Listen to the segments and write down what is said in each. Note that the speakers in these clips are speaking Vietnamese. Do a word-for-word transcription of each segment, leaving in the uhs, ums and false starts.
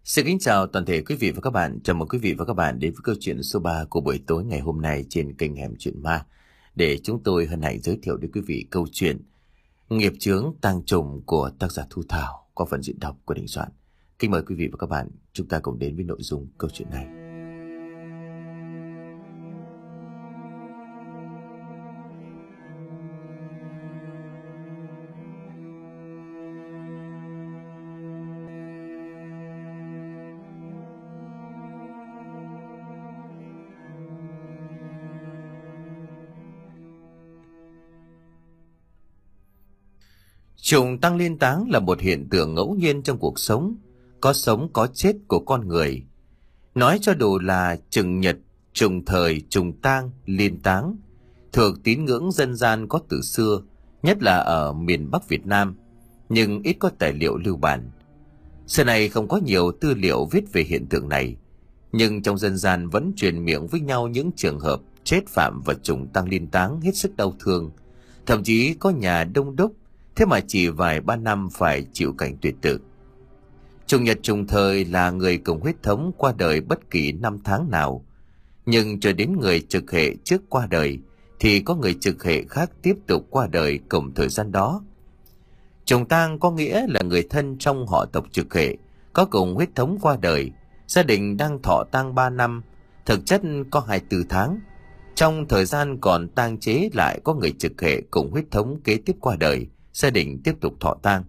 Xin kính chào toàn thể quý vị và các bạn. Chào mừng quý vị và các bạn đến với câu chuyện số ba của buổi tối ngày hôm nay trên kênh Hẻm Chuyện Ma. Để chúng tôi hân hạnh giới thiệu đến quý vị câu chuyện Nghiệp chướng tang trùng của tác giả Thu Thảo qua phần diễn đọc của Đình Soạn. Kính mời quý vị và các bạn chúng ta cùng đến với nội dung câu chuyện này. Trùng tăng liên táng là một hiện tượng ngẫu nhiên trong cuộc sống, có sống có chết của con người. Nói cho đủ là trùng nhật, trùng thời, trùng tang, liên táng, thuộc tín ngưỡng dân gian có từ xưa, nhất là ở miền Bắc Việt Nam, nhưng ít có tài liệu lưu bản. Xưa này không có nhiều tư liệu viết về hiện tượng này, nhưng trong dân gian vẫn truyền miệng với nhau những trường hợp chết phạm và trùng tăng liên táng hết sức đau thương, thậm chí có nhà đông đúc. Thế mà chỉ vài ba năm phải chịu cảnh tuyệt tự. Trùng nhật trùng thời là người cùng huyết thống qua đời bất kỳ năm tháng nào. Nhưng cho đến người trực hệ trước qua đời thì có người trực hệ khác tiếp tục qua đời cùng thời gian đó. Trùng tang có nghĩa là người thân trong họ tộc trực hệ có cùng huyết thống qua đời. Gia đình đang thọ tang ba năm, thực chất có hai mươi tư tháng. Trong thời gian còn tang chế lại có người trực hệ cùng huyết thống kế tiếp qua đời, gia đình tiếp tục thọ tang.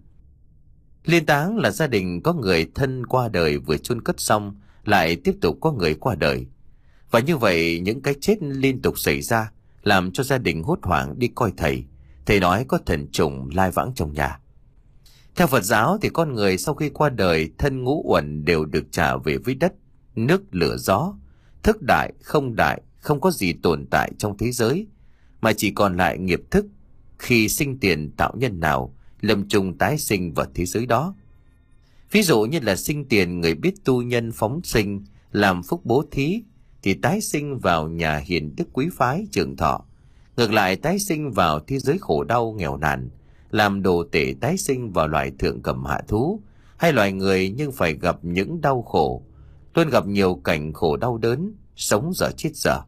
Liên táng là gia đình có người thân qua đời vừa chôn cất xong lại tiếp tục có người qua đời. Và như vậy những cái chết liên tục xảy ra làm cho gia đình hốt hoảng đi coi thầy. Thầy nói có thần trùng lai vãng trong nhà. Theo Phật giáo thì con người sau khi qua đời thân ngũ uẩn đều được trả về với đất, nước, lửa, gió. Thức đại, không đại, không có gì tồn tại trong thế giới, mà chỉ còn lại nghiệp thức. Khi sinh tiền tạo nhân nào, lâm trùng tái sinh vào thế giới đó. Ví dụ như là sinh tiền người biết tu nhân phóng sinh, làm phúc bố thí, thì tái sinh vào nhà hiền đức quý phái trường thọ. Ngược lại tái sinh vào thế giới khổ đau nghèo nàn, làm đồ tể tái sinh vào loài thượng cầm hạ thú, hay loài người nhưng phải gặp những đau khổ, luôn gặp nhiều cảnh khổ đau đớn, sống dở chết dở.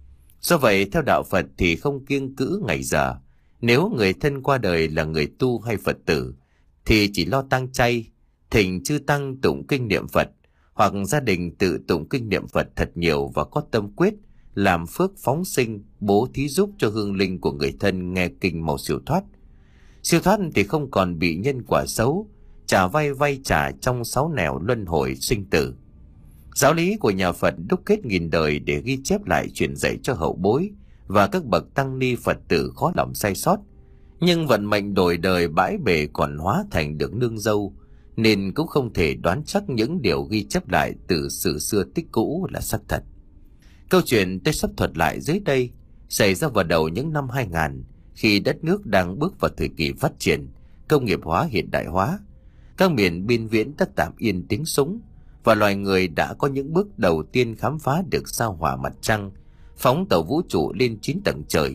Do vậy theo đạo Phật thì không kiêng cữ ngày giờ. Nếu người thân qua đời là người tu hay Phật tử thì chỉ lo tang chay, thỉnh chư tăng tụng kinh niệm Phật, hoặc gia đình tự tụng kinh niệm Phật thật nhiều và có tâm quyết làm phước phóng sinh, bố thí giúp cho hương linh của người thân nghe kinh mau siêu thoát. Siêu thoát thì không còn bị nhân quả xấu, trả vay vay trả trong sáu nẻo luân hồi sinh tử. Giáo lý của nhà Phật đúc kết nghìn đời để ghi chép lại truyền dạy cho hậu bối và các bậc tăng ni Phật tử khó lòng sai sót. Nhưng vận mệnh đổi đời bãi bể còn hóa thành được nương dâu, nên cũng không thể đoán chắc những điều ghi chép lại từ sử xưa tích cũ là xác thật. Câu chuyện tôi sắp thuật lại dưới đây xảy ra vào đầu những năm hai nghìn, khi đất nước đang bước vào thời kỳ phát triển, công nghiệp hóa hiện đại hóa. Các miền biên viễn đã tạm yên tiếng súng, và loài người đã có những bước đầu tiên khám phá được sao hỏa mặt trăng, phóng tàu vũ trụ lên chín tầng trời.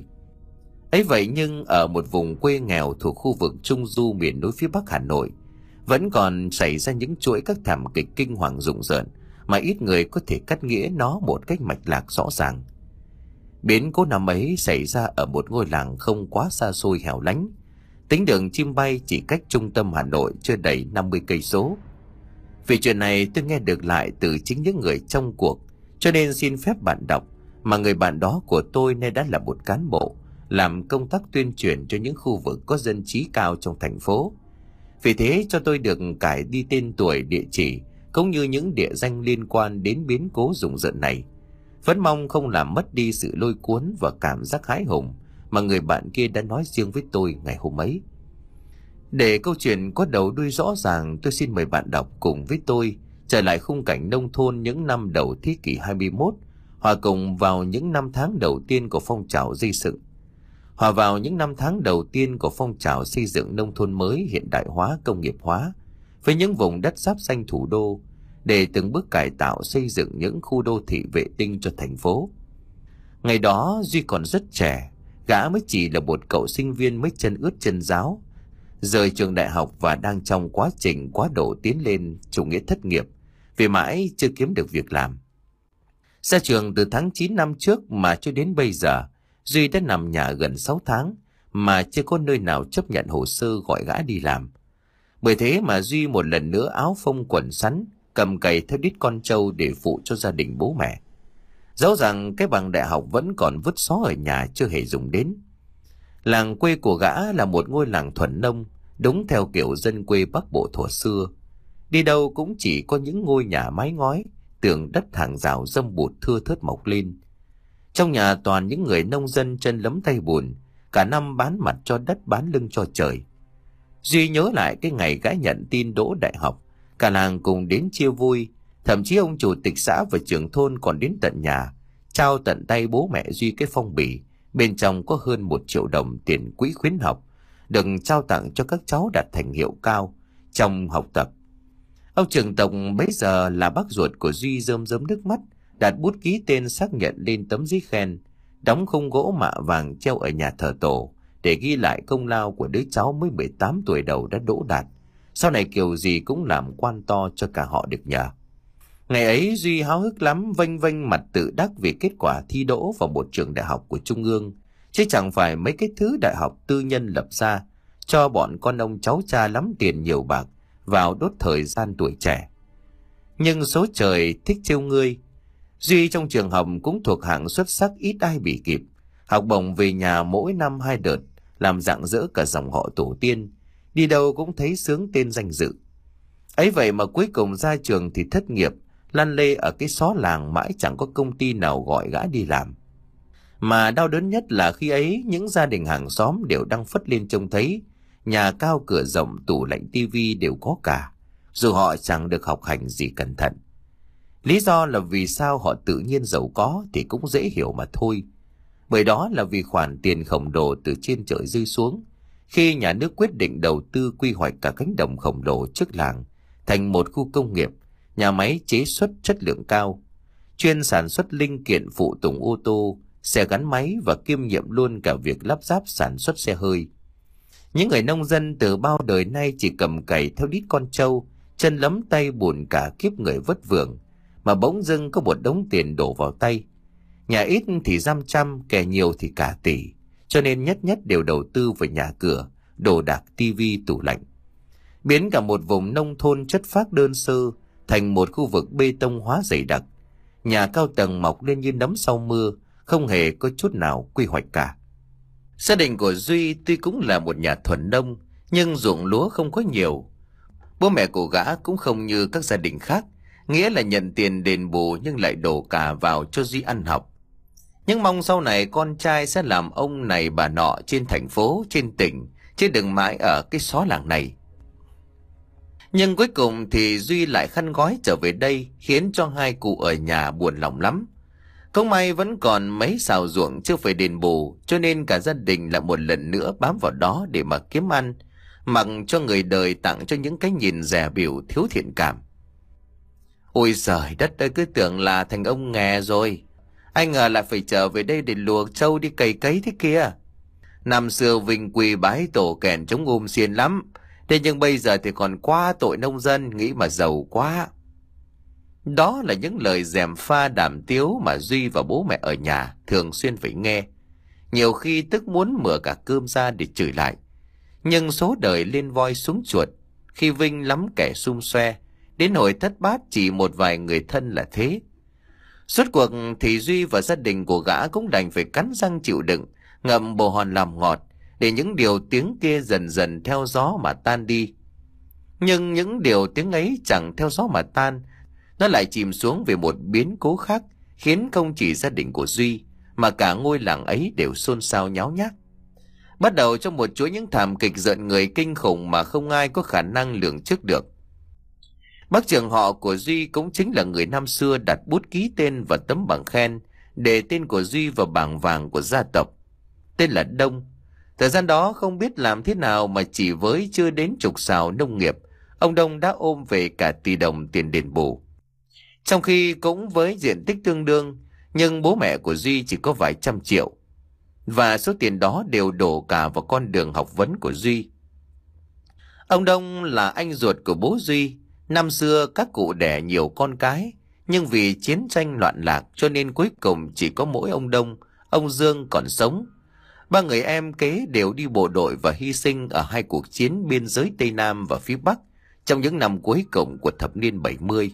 Ấy vậy nhưng ở một vùng quê nghèo thuộc khu vực Trung Du miền núi phía Bắc Hà Nội, vẫn còn xảy ra những chuỗi các thảm kịch kinh hoàng rùng rợn mà ít người có thể cắt nghĩa nó một cách mạch lạc rõ ràng. Biến cố năm ấy xảy ra ở một ngôi làng không quá xa xôi hẻo lánh, tính đường chim bay chỉ cách trung tâm Hà Nội chưa đầy năm mươi cây số. Vì chuyện này tôi nghe được lại từ chính những người trong cuộc, cho nên xin phép bạn đọc, mà người bạn đó của tôi nay đã là một cán bộ làm công tác tuyên truyền cho những khu vực có dân trí cao trong thành phố. Vì thế cho tôi được cải đi tên tuổi, địa chỉ cũng như những địa danh liên quan đến biến cố rùng rợn này. Vẫn mong không làm mất đi sự lôi cuốn và cảm giác hãi hùng mà người bạn kia đã nói riêng với tôi ngày hôm ấy. Để câu chuyện có đầu đuôi rõ ràng, tôi xin mời bạn đọc cùng với tôi trở lại khung cảnh nông thôn những năm đầu thế kỷ hai mươi mốt, hòa cùng vào những năm tháng đầu tiên của phong trào xây dựng. Hòa vào những năm tháng đầu tiên của phong trào xây dựng nông thôn mới, hiện đại hóa, công nghiệp hóa, với những vùng đất giáp ranh thủ đô, để từng bước cải tạo xây dựng những khu đô thị vệ tinh cho thành phố. Ngày đó Duy còn rất trẻ, gã mới chỉ là một cậu sinh viên mới chân ướt chân ráo, rời trường đại học và đang trong quá trình quá độ tiến lên chủ nghĩa thất nghiệp, vì mãi chưa kiếm được việc làm. Ra trường từ tháng chín năm trước mà cho đến bây giờ, Duy đã nằm nhà gần sáu tháng mà chưa có nơi nào chấp nhận hồ sơ gọi gã đi làm. Bởi thế mà Duy một lần nữa áo phông quần sắn, cầm cày theo đít con trâu để phụ cho gia đình bố mẹ. Dẫu rằng cái bằng đại học vẫn còn vứt xó ở nhà chưa hề dùng đến. Làng quê của gã là một ngôi làng thuần nông, đúng theo kiểu dân quê Bắc Bộ thuở xưa. Đi đâu cũng chỉ có những ngôi nhà mái ngói, tường đất hàng rào râm bụt thưa thớt mọc lên. Trong nhà toàn những người nông dân chân lấm tay bùn, cả năm bán mặt cho đất bán lưng cho trời. Duy nhớ lại cái ngày gã nhận tin đỗ đại học, cả làng cùng đến chia vui, thậm chí ông chủ tịch xã và trưởng thôn còn đến tận nhà, trao tận tay bố mẹ Duy cái phong bì, bên trong có hơn một triệu đồng tiền quỹ khuyến học, được trao tặng cho các cháu đạt thành hiệu cao trong học tập. Ông trưởng tổng bấy giờ là bác ruột của Duy rơm rớm nước mắt, đặt bút ký tên xác nhận lên tấm giấy khen, đóng khung gỗ mạ vàng treo ở nhà thờ tổ để ghi lại công lao của đứa cháu mới mười tám tuổi đầu đã đỗ đạt. Sau này kiểu gì cũng làm quan to cho cả họ được nhờ. Ngày ấy Duy háo hức lắm, vênh vênh mặt tự đắc vì kết quả thi đỗ vào một trường đại học của Trung ương, chứ chẳng phải mấy cái thứ đại học tư nhân lập ra cho bọn con ông cháu cha lắm tiền nhiều bạc vào đốt thời gian tuổi trẻ. Nhưng số trời thích trêu ngươi, Duy trong trường học cũng thuộc hạng xuất sắc ít ai bị kịp, học bổng về nhà mỗi năm hai đợt, làm rạng rỡ cả dòng họ tổ tiên, đi đâu cũng thấy sướng tên danh dự. Ấy vậy mà cuối cùng ra trường thì thất nghiệp, lăn lê ở cái xó làng mãi chẳng có công ty nào gọi gã đi làm. Mà đau đớn nhất là khi ấy những gia đình hàng xóm đều đăng phất lên trông thấy, nhà cao cửa rộng, tủ lạnh tivi đều có cả, dù họ chẳng được học hành gì cẩn thận. Lý do là vì sao họ tự nhiên giàu có thì cũng dễ hiểu mà thôi. Bởi đó là vì khoản tiền khổng lồ từ trên trời rơi xuống, khi nhà nước quyết định đầu tư quy hoạch cả cánh đồng khổng lồ trước làng thành một khu công nghiệp, nhà máy chế xuất chất lượng cao, chuyên sản xuất linh kiện phụ tùng ô tô, xe gắn máy và kiêm nhiệm luôn cả việc lắp ráp sản xuất xe hơi. Những người nông dân từ bao đời nay chỉ cầm cày theo đít con trâu, chân lấm tay bùn cả kiếp người vất vưởng, mà bỗng dưng có một đống tiền đổ vào tay. Nhà ít thì dăm trăm, kẻ nhiều thì cả tỷ, cho nên nhất nhất đều đầu tư vào nhà cửa, đồ đạc, tivi, tủ lạnh, biến cả một vùng nông thôn chất phác đơn sơ thành một khu vực bê tông hóa dày đặc, nhà cao tầng mọc lên như nấm sau mưa, không hề có chút nào quy hoạch cả. Gia đình của Duy tuy cũng là một nhà thuần nông, nhưng ruộng lúa không có nhiều. Bố mẹ của gã cũng không như các gia đình khác, nghĩa là nhận tiền đền bù nhưng lại đổ cả vào cho Duy ăn học. Nhưng mong sau này con trai sẽ làm ông này bà nọ trên thành phố, trên tỉnh, chứ đừng mãi ở cái xó làng này. Nhưng cuối cùng thì Duy lại khăn gói trở về đây, khiến cho hai cụ ở nhà buồn lòng lắm. Không may vẫn còn mấy xào ruộng chưa phải đền bù, cho nên cả gia đình lại một lần nữa bám vào đó để mà kiếm ăn, mặc cho người đời tặng cho những cái nhìn dè bỉu thiếu thiện cảm. Ôi giời đất ơi, cứ tưởng là thành ông nghè rồi, anh ngờ lại phải trở về đây để luộc trâu đi cày cấy thế kia. Năm xưa vinh quỳ bái tổ kèn chống ôm xiên lắm, thế nhưng bây giờ thì còn quá tội nông dân, nghĩ mà giàu quá. Đó là những lời gièm pha đàm tiếu mà Duy và bố mẹ ở nhà thường xuyên phải nghe, nhiều khi tức muốn mở cả cơm ra để chửi lại. Nhưng số đời lên voi xuống chuột, khi vinh lắm kẻ xum xoe, đến hồi thất bát chỉ một vài người thân là thế. Suốt cuộc thì Duy và gia đình của gã cũng đành phải cắn răng chịu đựng, ngậm bồ hòn làm ngọt, để những điều tiếng kia dần dần theo gió mà tan đi. Nhưng những điều tiếng ấy chẳng theo gió mà tan, nó lại chìm xuống về một biến cố khác, khiến không chỉ gia đình của Duy mà cả ngôi làng ấy đều xôn xao nháo nhác. Bắt đầu trong một chuỗi những thảm kịch rợn người kinh khủng mà không ai có khả năng lường trước được. Bác trưởng họ của Duy cũng chính là người năm xưa đặt bút ký tên và tấm bằng khen để tên của Duy vào bảng vàng của gia tộc, tên là Đông. Thời gian đó không biết làm thế nào mà chỉ với chưa đến chục sào nông nghiệp, ông Đông đã ôm về cả tỷ đồng tiền đền bù. Trong khi cũng với diện tích tương đương, nhưng bố mẹ của Duy chỉ có vài trăm triệu, và số tiền đó đều đổ cả vào con đường học vấn của Duy. Ông Đông là anh ruột của bố Duy, Năm xưa các cụ đẻ nhiều con cái, nhưng vì chiến tranh loạn lạc cho nên cuối cùng chỉ có mỗi ông Đông, ông Dương còn sống. Ba người em kế đều đi bộ đội và hy sinh ở hai cuộc chiến biên giới Tây Nam và phía Bắc trong những năm cuối cùng của thập niên bảy mươi.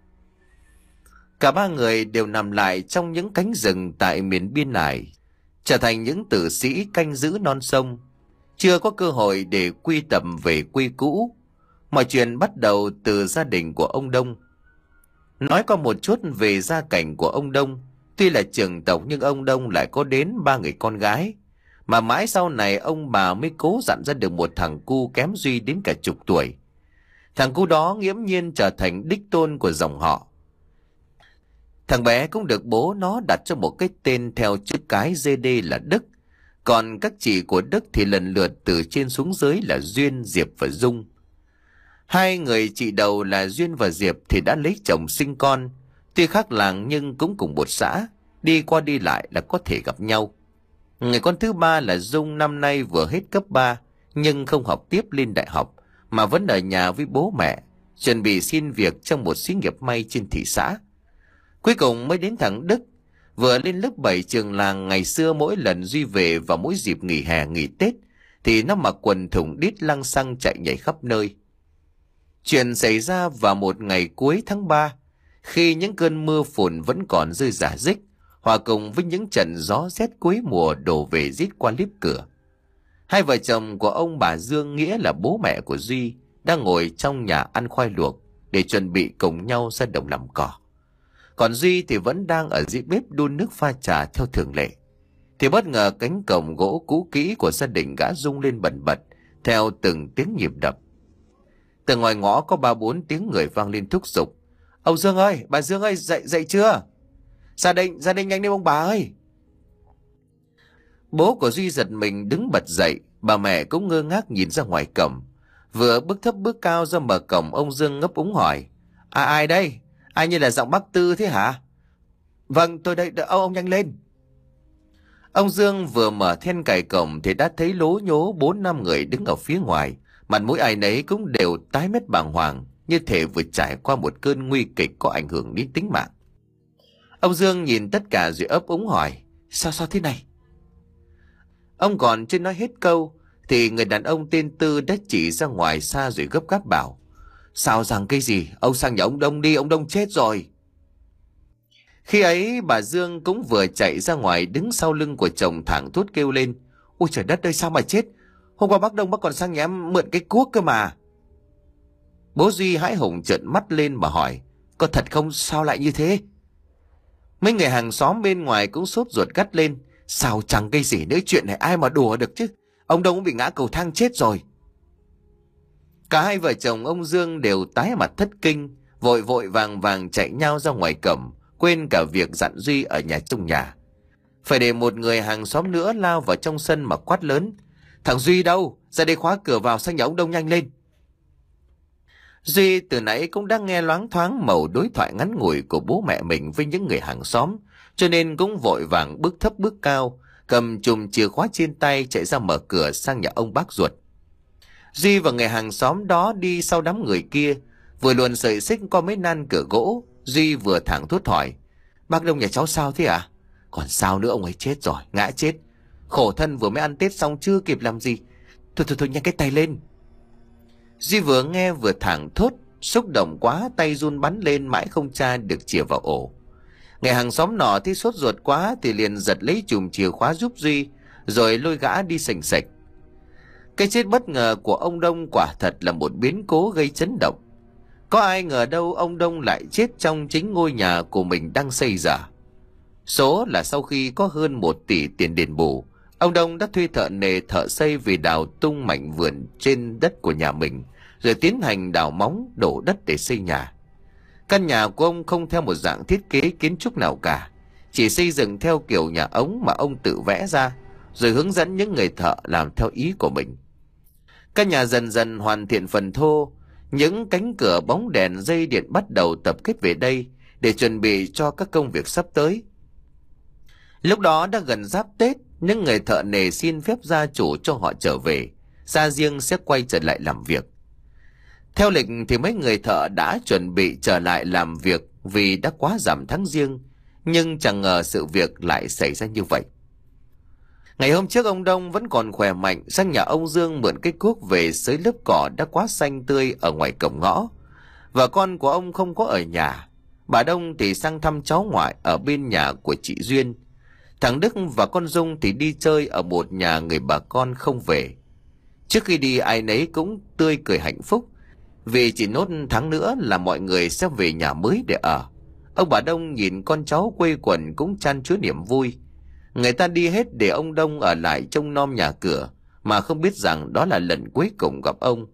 Cả ba người đều nằm lại trong những cánh rừng tại miền biên ải, trở thành những tử sĩ canh giữ non sông, chưa có cơ hội để quy tập về quê cũ. Mọi chuyện bắt đầu từ gia đình của ông Đông. Nói qua một chút về gia cảnh của ông Đông, tuy là trưởng tộc nhưng ông Đông lại có đến ba người con gái, mà mãi sau này ông bà mới cố dặn ra được một thằng cu kém Duy đến cả chục tuổi. Thằng cu đó nghiễm nhiên trở thành đích tôn của dòng họ. Thằng bé cũng được bố nó đặt cho một cái tên theo chữ cái giê đê là Đức, còn các chị của Đức thì lần lượt từ trên xuống dưới là Duyên, Diệp và Dung. Hai người chị đầu là Duyên và Diệp thì đã lấy chồng sinh con, tuy khác làng nhưng cũng cùng một xã, đi qua đi lại là có thể gặp nhau. Người con thứ ba là Dung, năm nay vừa hết cấp ba nhưng không học tiếp lên đại học mà vẫn ở nhà với bố mẹ, chuẩn bị xin việc trong một xí nghiệp may trên thị xã. Cuối cùng mới đến thằng Đức, vừa lên lớp bảy trường làng. Ngày xưa mỗi lần Duy về vào mỗi dịp nghỉ hè nghỉ Tết thì nó mặc quần thùng đít lăng xăng chạy nhảy khắp nơi. Chuyện xảy ra vào một ngày cuối tháng ba, khi những cơn mưa phùn vẫn còn rơi rả rích, hòa cùng với những trận gió rét cuối mùa đổ về rít qua liếp cửa. Hai vợ chồng của ông bà Dương, nghĩa là bố mẹ của Duy, đang ngồi trong nhà ăn khoai luộc để chuẩn bị cùng nhau ra đồng làm cỏ. Còn Duy thì vẫn đang ở dưới bếp đun nước pha trà theo thường lệ. Thì bất ngờ cánh cổng gỗ cũ kỹ của gia đình gã rung lên bần bật theo từng tiếng nhịp đập. Từ ngoài ngõ có ba bốn tiếng người vang lên thúc giục: "Ông Dương ơi, bà Dương ơi, dậy dậy chưa? Gia đình, gia đình nhanh lên ông bà ơi!" Bố của Duy giật mình đứng bật dậy, bà mẹ cũng ngơ ngác nhìn ra ngoài cổng. Vừa bước thấp bước cao ra mở cổng, ông Dương ngấp úng hỏi: "À, ai đây? Ai như là giọng bác Tư thế hả?" "Vâng, tôi đây, đợi ông, ông nhanh lên." Ông Dương vừa mở then cài cổng thì đã thấy lố nhố bốn năm người đứng ở phía ngoài, mặt mũi ai nấy cũng đều tái mét bàng hoàng, như thể vừa trải qua một cơn nguy kịch có ảnh hưởng đến tính mạng. Ông Dương nhìn tất cả rồi ấp úng hỏi: Sao sao thế này?" Ông còn chưa nói hết câu thì người đàn ông tên Tư đã chỉ ra ngoài xa rồi gấp gáp bảo: "Sao rằng cái gì? Ông sang nhà ông Đông đi, ông Đông chết rồi." Khi ấy bà Dương cũng vừa chạy ra ngoài, đứng sau lưng của chồng thảng thốt kêu lên: "Ôi trời đất ơi, sao mà chết? Hôm qua bác Đông bác còn sang nhà em mượn cái cuốc cơ mà." Bố Duy hãi hùng trợn mắt lên mà hỏi: "Có thật không? Sao lại như thế?" Mấy người hàng xóm bên ngoài cũng sốt ruột gắt lên: "Sao chẳng cái gì nữa, chuyện này ai mà đùa được chứ? Ông Đông cũng bị ngã cầu thang chết rồi." Cả hai vợ chồng ông Dương đều tái mặt thất kinh, vội vội vàng vàng chạy nhau ra ngoài cổng, quên cả việc dặn Duy ở nhà trong nhà. Phải để một người hàng xóm nữa lao vào trong sân mà quát lớn: "Thằng Duy đâu? Ra đây khóa cửa vào sang nhà ông Đông nhanh lên." Duy từ nãy cũng đang nghe loáng thoáng mẩu đối thoại ngắn ngủi của bố mẹ mình với những người hàng xóm, cho nên cũng vội vàng bước thấp bước cao, cầm chùm chìa khóa trên tay chạy ra mở cửa sang nhà ông bác ruột. Duy và người hàng xóm đó đi sau đám người kia, vừa luồn sợi xích qua mấy nan cửa gỗ. Duy vừa thẳng thốt hỏi: "Bác Đông nhà cháu sao thế ạ?" À? "Còn sao nữa, ông ấy chết rồi, ngã chết. Khổ thân vừa mới ăn Tết xong chưa kịp làm gì. Thôi thôi thôi, nhanh cái tay lên." Duy vừa nghe vừa thẳng thốt, xúc động quá tay run bắn lên mãi không tra được chìa vào ổ. Người hàng xóm nọ thấy sốt ruột quá thì liền giật lấy chùm chìa khóa giúp Duy, rồi lôi gã đi sành sạch. Cái chết bất ngờ của ông Đông quả thật là một biến cố gây chấn động. Có ai ngờ đâu ông Đông lại chết trong chính ngôi nhà của mình đang xây dở. Số là sau khi có hơn một tỷ tiền đền bù, ông Đông đã thuê thợ nề thợ xây về đào tung mảnh vườn trên đất của nhà mình, rồi tiến hành đào móng đổ đất để xây nhà. Căn nhà của ông không theo một dạng thiết kế kiến trúc nào cả, chỉ xây dựng theo kiểu nhà ống mà ông tự vẽ ra, rồi hướng dẫn những người thợ làm theo ý của mình. Căn nhà dần dần hoàn thiện phần thô, những cánh cửa bóng đèn dây điện bắt đầu tập kết về đây để chuẩn bị cho các công việc sắp tới. Lúc đó đã gần giáp Tết, những người thợ nề xin phép gia chủ cho họ trở về, gia riêng sẽ quay trở lại làm việc. Theo lịch thì mấy người thợ đã chuẩn bị trở lại làm việc vì đã quá rằm tháng giêng, nhưng chẳng ngờ sự việc lại xảy ra như vậy. Ngày hôm trước ông Đông vẫn còn khỏe mạnh sang nhà ông Dương mượn cái cuốc về xới lớp cỏ đã quá xanh tươi ở ngoài cổng ngõ. Và con của ông không có ở nhà. Bà Đông thì sang thăm cháu ngoại ở bên nhà của chị Duyên. Thằng Đức và con Dung thì đi chơi ở một nhà người bà con không về. Trước khi đi ai nấy cũng tươi cười hạnh phúc, vì chỉ nốt tháng nữa là mọi người sẽ về nhà mới để ở. Ông bà Đông nhìn con cháu quây quần cũng chan chứa niềm vui. Người ta đi hết để ông Đông ở lại trông nom nhà cửa, mà không biết rằng đó là lần cuối cùng gặp ông.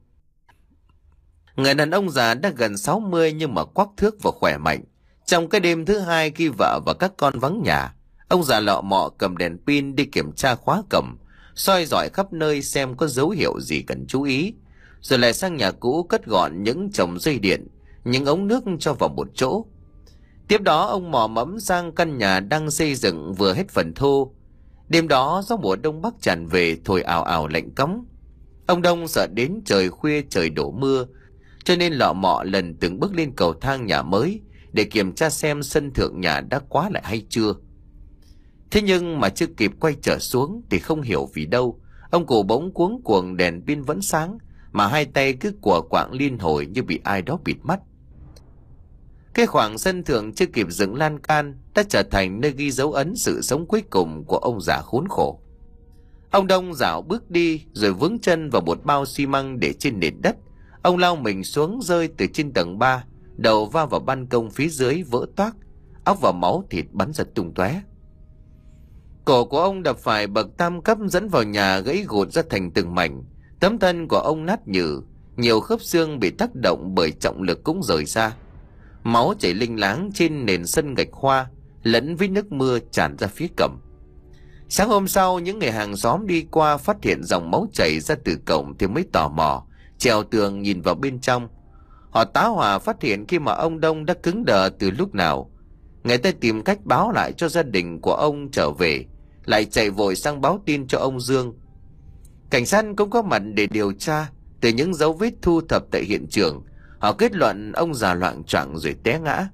Người đàn ông già đã gần sáu mươi nhưng mà quắc thước và khỏe mạnh. Trong cái đêm thứ hai khi vợ và các con vắng nhà, ông già lọ mọ cầm đèn pin đi kiểm tra khóa cổng, soi dọi khắp nơi xem có dấu hiệu gì cần chú ý, rồi lại sang nhà cũ cất gọn những chồng dây điện, những ống nước cho vào một chỗ. Tiếp đó ông mò mẫm sang căn nhà đang xây dựng vừa hết phần thô. Đêm đó gió mùa đông bắc tràn về thổi ào ào lạnh cóng. Ông Đông sợ đến trời khuya trời đổ mưa, cho nên lọ mọ lần từng bước lên cầu thang nhà mới để kiểm tra xem sân thượng nhà đã quá lại hay chưa. Thế nhưng mà chưa kịp quay trở xuống thì không hiểu vì đâu, ông cụ bỗng cuống cuồng đèn pin vẫn sáng, mà hai tay cứ quờ quạng liên hồi như bị ai đó bịt mắt. Cái khoảng sân thượng chưa kịp dựng lan can đã trở thành nơi ghi dấu ấn sự sống cuối cùng của ông già khốn khổ. Ông Đông dạo bước đi rồi vướng chân vào một bao xi măng để trên nền đất. Ông lao mình xuống rơi từ trên tầng ba, đầu va vào ban công phía dưới vỡ toác, óc và máu thịt bắn ra tung tóe. Cổ của ông đập phải bậc tam cấp dẫn vào nhà gãy gụt ra thành từng mảnh. Tấm thân của ông nát nhừ, nhiều khớp xương bị tác động bởi trọng lực cũng rời ra. Máu chảy linh láng trên nền sân gạch hoa, lẫn với nước mưa tràn ra phía cổng. Sáng hôm sau, những người hàng xóm đi qua phát hiện dòng máu chảy ra từ cổng thì mới tò mò trèo tường nhìn vào bên trong. Họ tá hỏa phát hiện khi mà ông Đông đã cứng đờ từ lúc nào. Người ta tìm cách báo lại cho gia đình của ông trở về, lại chạy vội sang báo tin cho ông Dương. Cảnh sát cũng có mặt để điều tra. Từ những dấu vết thu thập tại hiện trường, họ kết luận ông già loạng choạng rồi té ngã.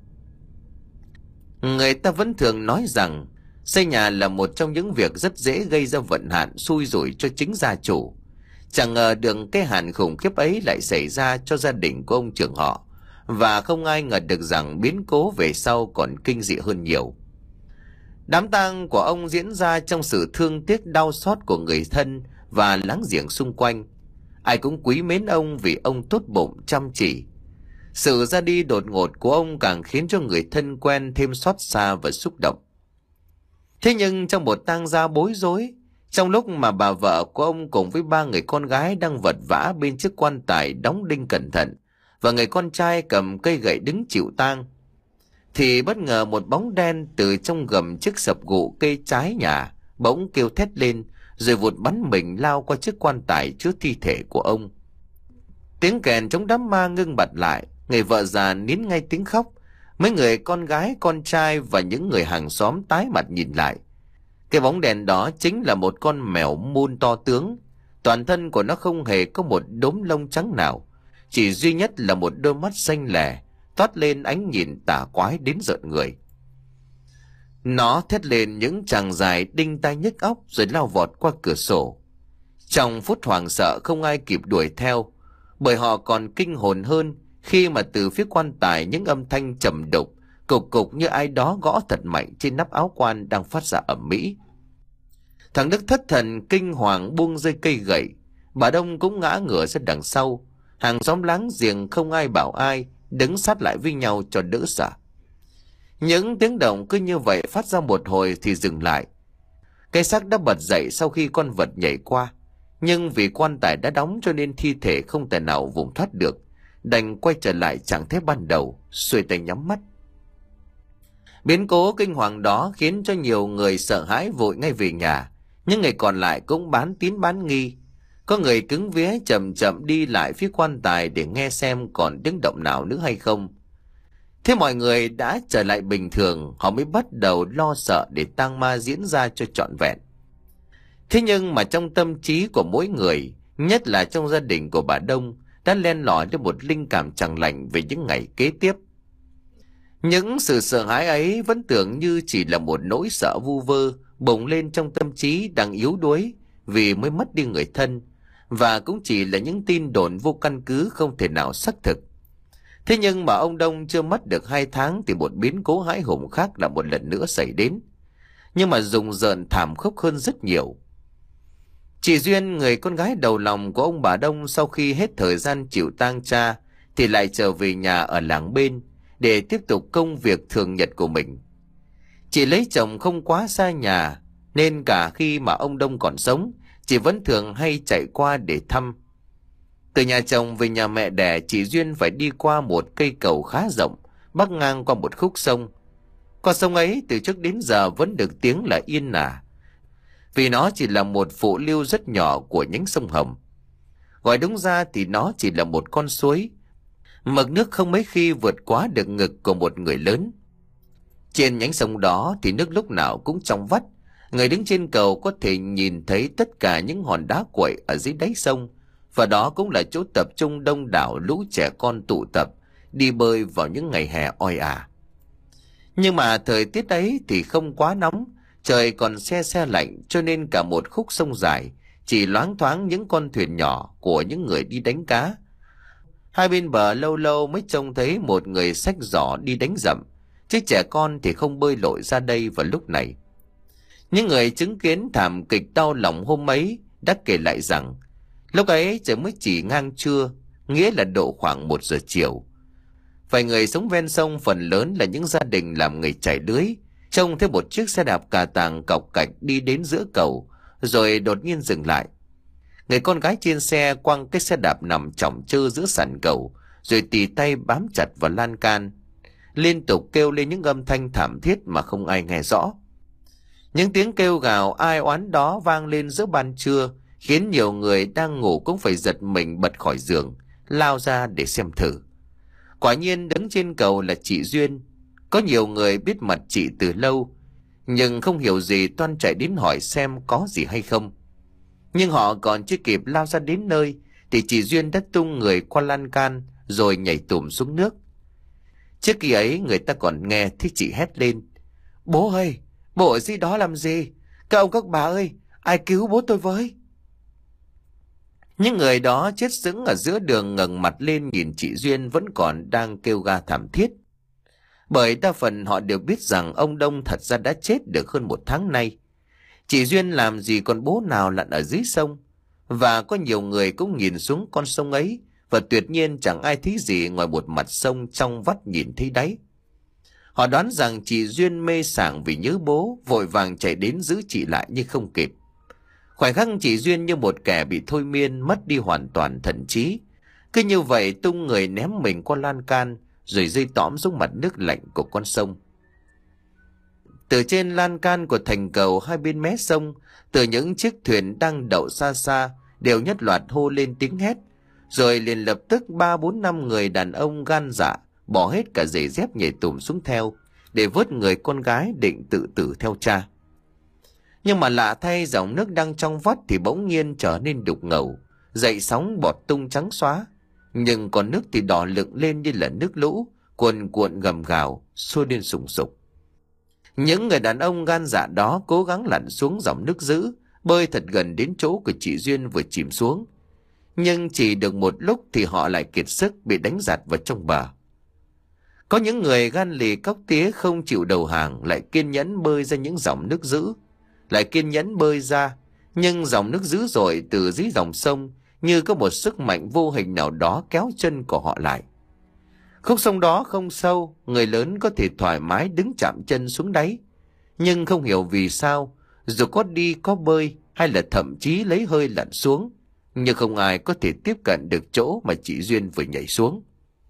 Người ta vẫn thường nói rằng xây nhà là một trong những việc rất dễ gây ra vận hạn xui rủi cho chính gia chủ. Chẳng ngờ được cái hạn khủng khiếp ấy lại xảy ra cho gia đình của ông trưởng họ, và không ai ngờ được rằng biến cố về sau còn kinh dị hơn nhiều. Đám tang của ông diễn ra trong sự thương tiếc đau xót của người thân và láng giềng xung quanh. Ai cũng quý mến ông vì ông tốt bụng chăm chỉ. Sự ra đi đột ngột của ông càng khiến cho người thân quen thêm xót xa và xúc động. Thế nhưng trong một tang gia bối rối, trong lúc mà bà vợ của ông cùng với ba người con gái đang vật vã bên chiếc quan tài đóng đinh cẩn thận, và người con trai cầm cây gậy đứng chịu tang, thì bất ngờ một bóng đen từ trong gầm chiếc sập gụ cây trái nhà bỗng kêu thét lên, rồi vụt bắn mình lao qua chiếc quan tài chứa thi thể của ông. Tiếng kèn trong đám ma ngưng bặt lại, người vợ già nín ngay tiếng khóc. Mấy người con gái, con trai và những người hàng xóm tái mặt nhìn lại. Cái bóng đèn đó chính là một con mèo mun to tướng. Toàn thân của nó không hề có một đốm lông trắng nào, chỉ duy nhất là một đôi mắt xanh lẻ toát lên ánh nhìn tà quái đến rợn người. Nó thét lên những tràng dài đinh tai nhức óc rồi lao vọt qua cửa sổ. Trong phút hoảng sợ không ai kịp đuổi theo, bởi họ còn kinh hồn hơn khi mà từ phía quan tài những âm thanh trầm đục, cục cục như ai đó gõ thật mạnh trên nắp áo quan đang phát ra ầm ĩ. Thằng Đức thất thần kinh hoàng buông rơi cây gậy. Bà Đông cũng ngã ngửa ra đằng sau. Hàng xóm láng giềng không ai bảo ai, đứng sát lại với nhau cho đỡ sợ. Những tiếng động cứ như vậy phát ra một hồi thì dừng lại. Cái xác đã bật dậy sau khi con vật nhảy qua, nhưng vì quan tài đã đóng cho nên thi thể không thể nào vùng thoát được, đành quay trở lại trạng thái ban đầu, xuôi tay nhắm mắt. Biến cố kinh hoàng đó khiến cho nhiều người sợ hãi vội ngay về nhà, những người còn lại cũng bán tín bán nghi. Có người cứng vía chậm chậm đi lại phía quan tài để nghe xem còn tiếng động nào nữa hay không. Thế mọi người đã trở lại bình thường, họ mới bắt đầu lo sợ để tang ma diễn ra cho trọn vẹn. Thế nhưng mà trong tâm trí của mỗi người, nhất là trong gia đình của bà Đông, đã len lỏi đến một linh cảm chẳng lành về những ngày kế tiếp. Những sự sợ hãi ấy vẫn tưởng như chỉ là một nỗi sợ vu vơ bùng lên trong tâm trí đang yếu đuối vì mới mất đi người thân, và cũng chỉ là những tin đồn vô căn cứ không thể nào xác thực. Thế nhưng mà ông Đông chưa mất được hai tháng thì một biến cố hãi hùng khác đã một lần nữa xảy đến, nhưng mà rùng rợn thảm khốc hơn rất nhiều. Chị Duyên, người con gái đầu lòng của ông bà Đông, sau khi hết thời gian chịu tang cha thì lại trở về nhà ở làng bên để tiếp tục công việc thường nhật của mình. Chị lấy chồng không quá xa nhà, nên cả khi mà ông Đông còn sống, chị vẫn thường hay chạy qua để thăm. Từ nhà chồng về nhà mẹ đẻ, chị Duyên phải đi qua một cây cầu khá rộng, bắc ngang qua một khúc sông. Con sông ấy từ trước đến giờ vẫn được tiếng là yên ả, vì nó chỉ là một phụ lưu rất nhỏ của nhánh sông Hồng. Gọi đúng ra thì nó chỉ là một con suối, mực nước không mấy khi vượt quá được ngực của một người lớn. Trên nhánh sông đó thì nước lúc nào cũng trong vắt. Người đứng trên cầu có thể nhìn thấy tất cả những hòn đá quậy ở dưới đáy sông, và đó cũng là chỗ tập trung đông đảo lũ trẻ con tụ tập đi bơi vào những ngày hè oi ả. Nhưng mà thời tiết ấy thì không quá nóng, trời còn se se lạnh, cho nên cả một khúc sông dài chỉ loáng thoáng những con thuyền nhỏ của những người đi đánh cá. Hai bên bờ lâu lâu mới trông thấy một người xách giỏ đi đánh dặm, chứ trẻ con thì không bơi lội ra đây vào lúc này. Những người chứng kiến thảm kịch đau lòng hôm ấy đã kể lại rằng lúc ấy trời mới chỉ ngang trưa, nghĩa là độ khoảng một giờ chiều. Vài người sống ven sông, phần lớn là những gia đình làm nghề chài lưới, trông thấy một chiếc xe đạp cà tàng cọc cạch đi đến giữa cầu, rồi đột nhiên dừng lại. Người con gái trên xe quăng cái xe đạp nằm chỏng chơ giữa sàn cầu, rồi tì tay bám chặt vào lan can, liên tục kêu lên những âm thanh thảm thiết mà không ai nghe rõ. Những tiếng kêu gào ai oán đó vang lên giữa ban trưa, khiến nhiều người đang ngủ cũng phải giật mình bật khỏi giường, lao ra để xem thử. Quả nhiên đứng trên cầu là chị Duyên. Có nhiều người biết mặt chị từ lâu, nhưng không hiểu gì toan chạy đến hỏi xem có gì hay không. Nhưng họ còn chưa kịp lao ra đến nơi thì chị Duyên đã tung người qua lan can rồi nhảy tùm xuống nước. Trước khi ấy người ta còn nghe thấy chị hét lên: "Bố ơi, bố ở dưới đó làm gì? Các ông các bà ơi, ai cứu bố tôi với!" Những người đó chết sững ở giữa đường ngẩng mặt lên nhìn chị Duyên vẫn còn đang kêu ga thảm thiết. Bởi đa phần họ đều biết rằng ông Đông thật ra đã chết được hơn một tháng nay. Chị Duyên làm gì còn bố nào lặn ở dưới sông. Và có nhiều người cũng nhìn xuống con sông ấy, và tuyệt nhiên chẳng ai thấy gì ngoài một mặt sông trong vắt nhìn thấy đáy. Họ đoán rằng chị Duyên mê sảng vì nhớ bố, vội vàng chạy đến giữ chị lại nhưng không kịp. Khoảnh khắc chị Duyên như một kẻ bị thôi miên, mất đi hoàn toàn thần trí. Cứ như vậy tung người ném mình qua lan can, rồi rơi tõm xuống mặt nước lạnh của con sông. Từ trên lan can của thành cầu hai bên mé sông, từ những chiếc thuyền đang đậu xa xa đều nhất loạt hô lên tiếng hét, rồi liền lập tức ba bốn năm người đàn ông gan dạ bỏ hết cả giày dép nhảy tùm xuống theo để vớt người con gái định tự tử theo cha. Nhưng mà lạ thay, dòng nước đang trong vắt thì bỗng nhiên trở nên đục ngầu, dậy sóng bọt tung trắng xóa, nhưng còn nước thì đỏ lựng lên như là nước lũ, cuồn cuộn gầm gào sôi lên sùng sục. Những người đàn ông gan dạ đó cố gắng lặn xuống dòng nước dữ, bơi thật gần đến chỗ của chị Duyên vừa chìm xuống, nhưng chỉ được một lúc thì họ lại kiệt sức bị đánh giạt vào trong bờ. Có những người gan lì cóc tía không chịu đầu hàng, lại kiên nhẫn bơi ra những dòng nước dữ, lại kiên nhẫn bơi ra, nhưng dòng nước dữ dội từ dưới dòng sông như có một sức mạnh vô hình nào đó kéo chân của họ lại. Khúc sông đó không sâu, người lớn có thể thoải mái đứng chạm chân xuống đáy, nhưng không hiểu vì sao, dù có đi có bơi hay là thậm chí lấy hơi lặn xuống, nhưng không ai có thể tiếp cận được chỗ mà chị Duyên vừa nhảy xuống.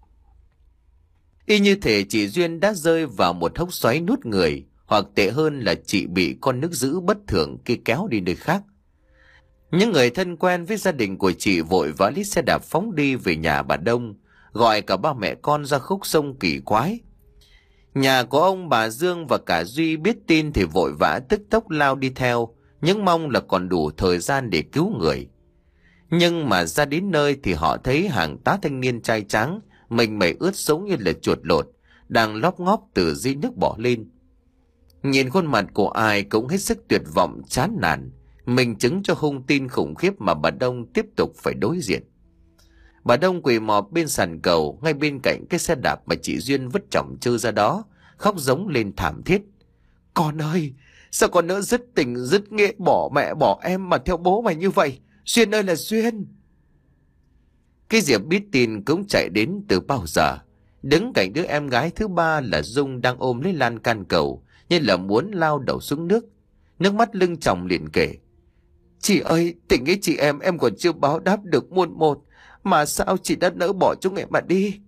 Y như thể chị Duyên đã rơi vào một hốc xoáy nuốt người, hoặc tệ hơn là chị bị con nước dữ bất thường kia kéo đi nơi khác. Những người thân quen với gia đình của chị vội vã lấy xe đạp phóng đi về nhà bà Đông, gọi cả ba mẹ con ra khúc sông kỳ quái. Nhà của ông, bà Dương và cả Duy biết tin thì vội vã tức tốc lao đi theo, những mong là còn đủ thời gian để cứu người. Nhưng mà ra đến nơi thì họ thấy hàng tá thanh niên trai tráng, mình mẩy ướt sũng như là chuột lột, đang lóp ngóp từ dưới nước bỏ lên. Nhìn khuôn mặt của ai cũng hết sức tuyệt vọng chán nản, mình chứng cho hung tin khủng khiếp mà bà Đông tiếp tục phải đối diện. Bà Đông quỳ mọp bên sàn cầu, ngay bên cạnh cái xe đạp mà chị Duyên vứt chỏng chơ ra đó, khóc giống lên thảm thiết. Con ơi, sao con nỡ dứt tình dứt nghĩa bỏ mẹ bỏ em mà theo bố mày như vậy? Duyên ơi là Duyên! Cái Diệp biết tin cũng chạy đến từ bao giờ. Đứng cạnh đứa em gái thứ ba là Dung đang ôm lấy lan can cầu, như là muốn lao đầu xuống nước. Nước mắt lưng tròng liền kể. Chị ơi, tình ý chị em em còn chưa báo đáp được muôn một, mà sao chị đã nỡ bỏ chúng em mà đi?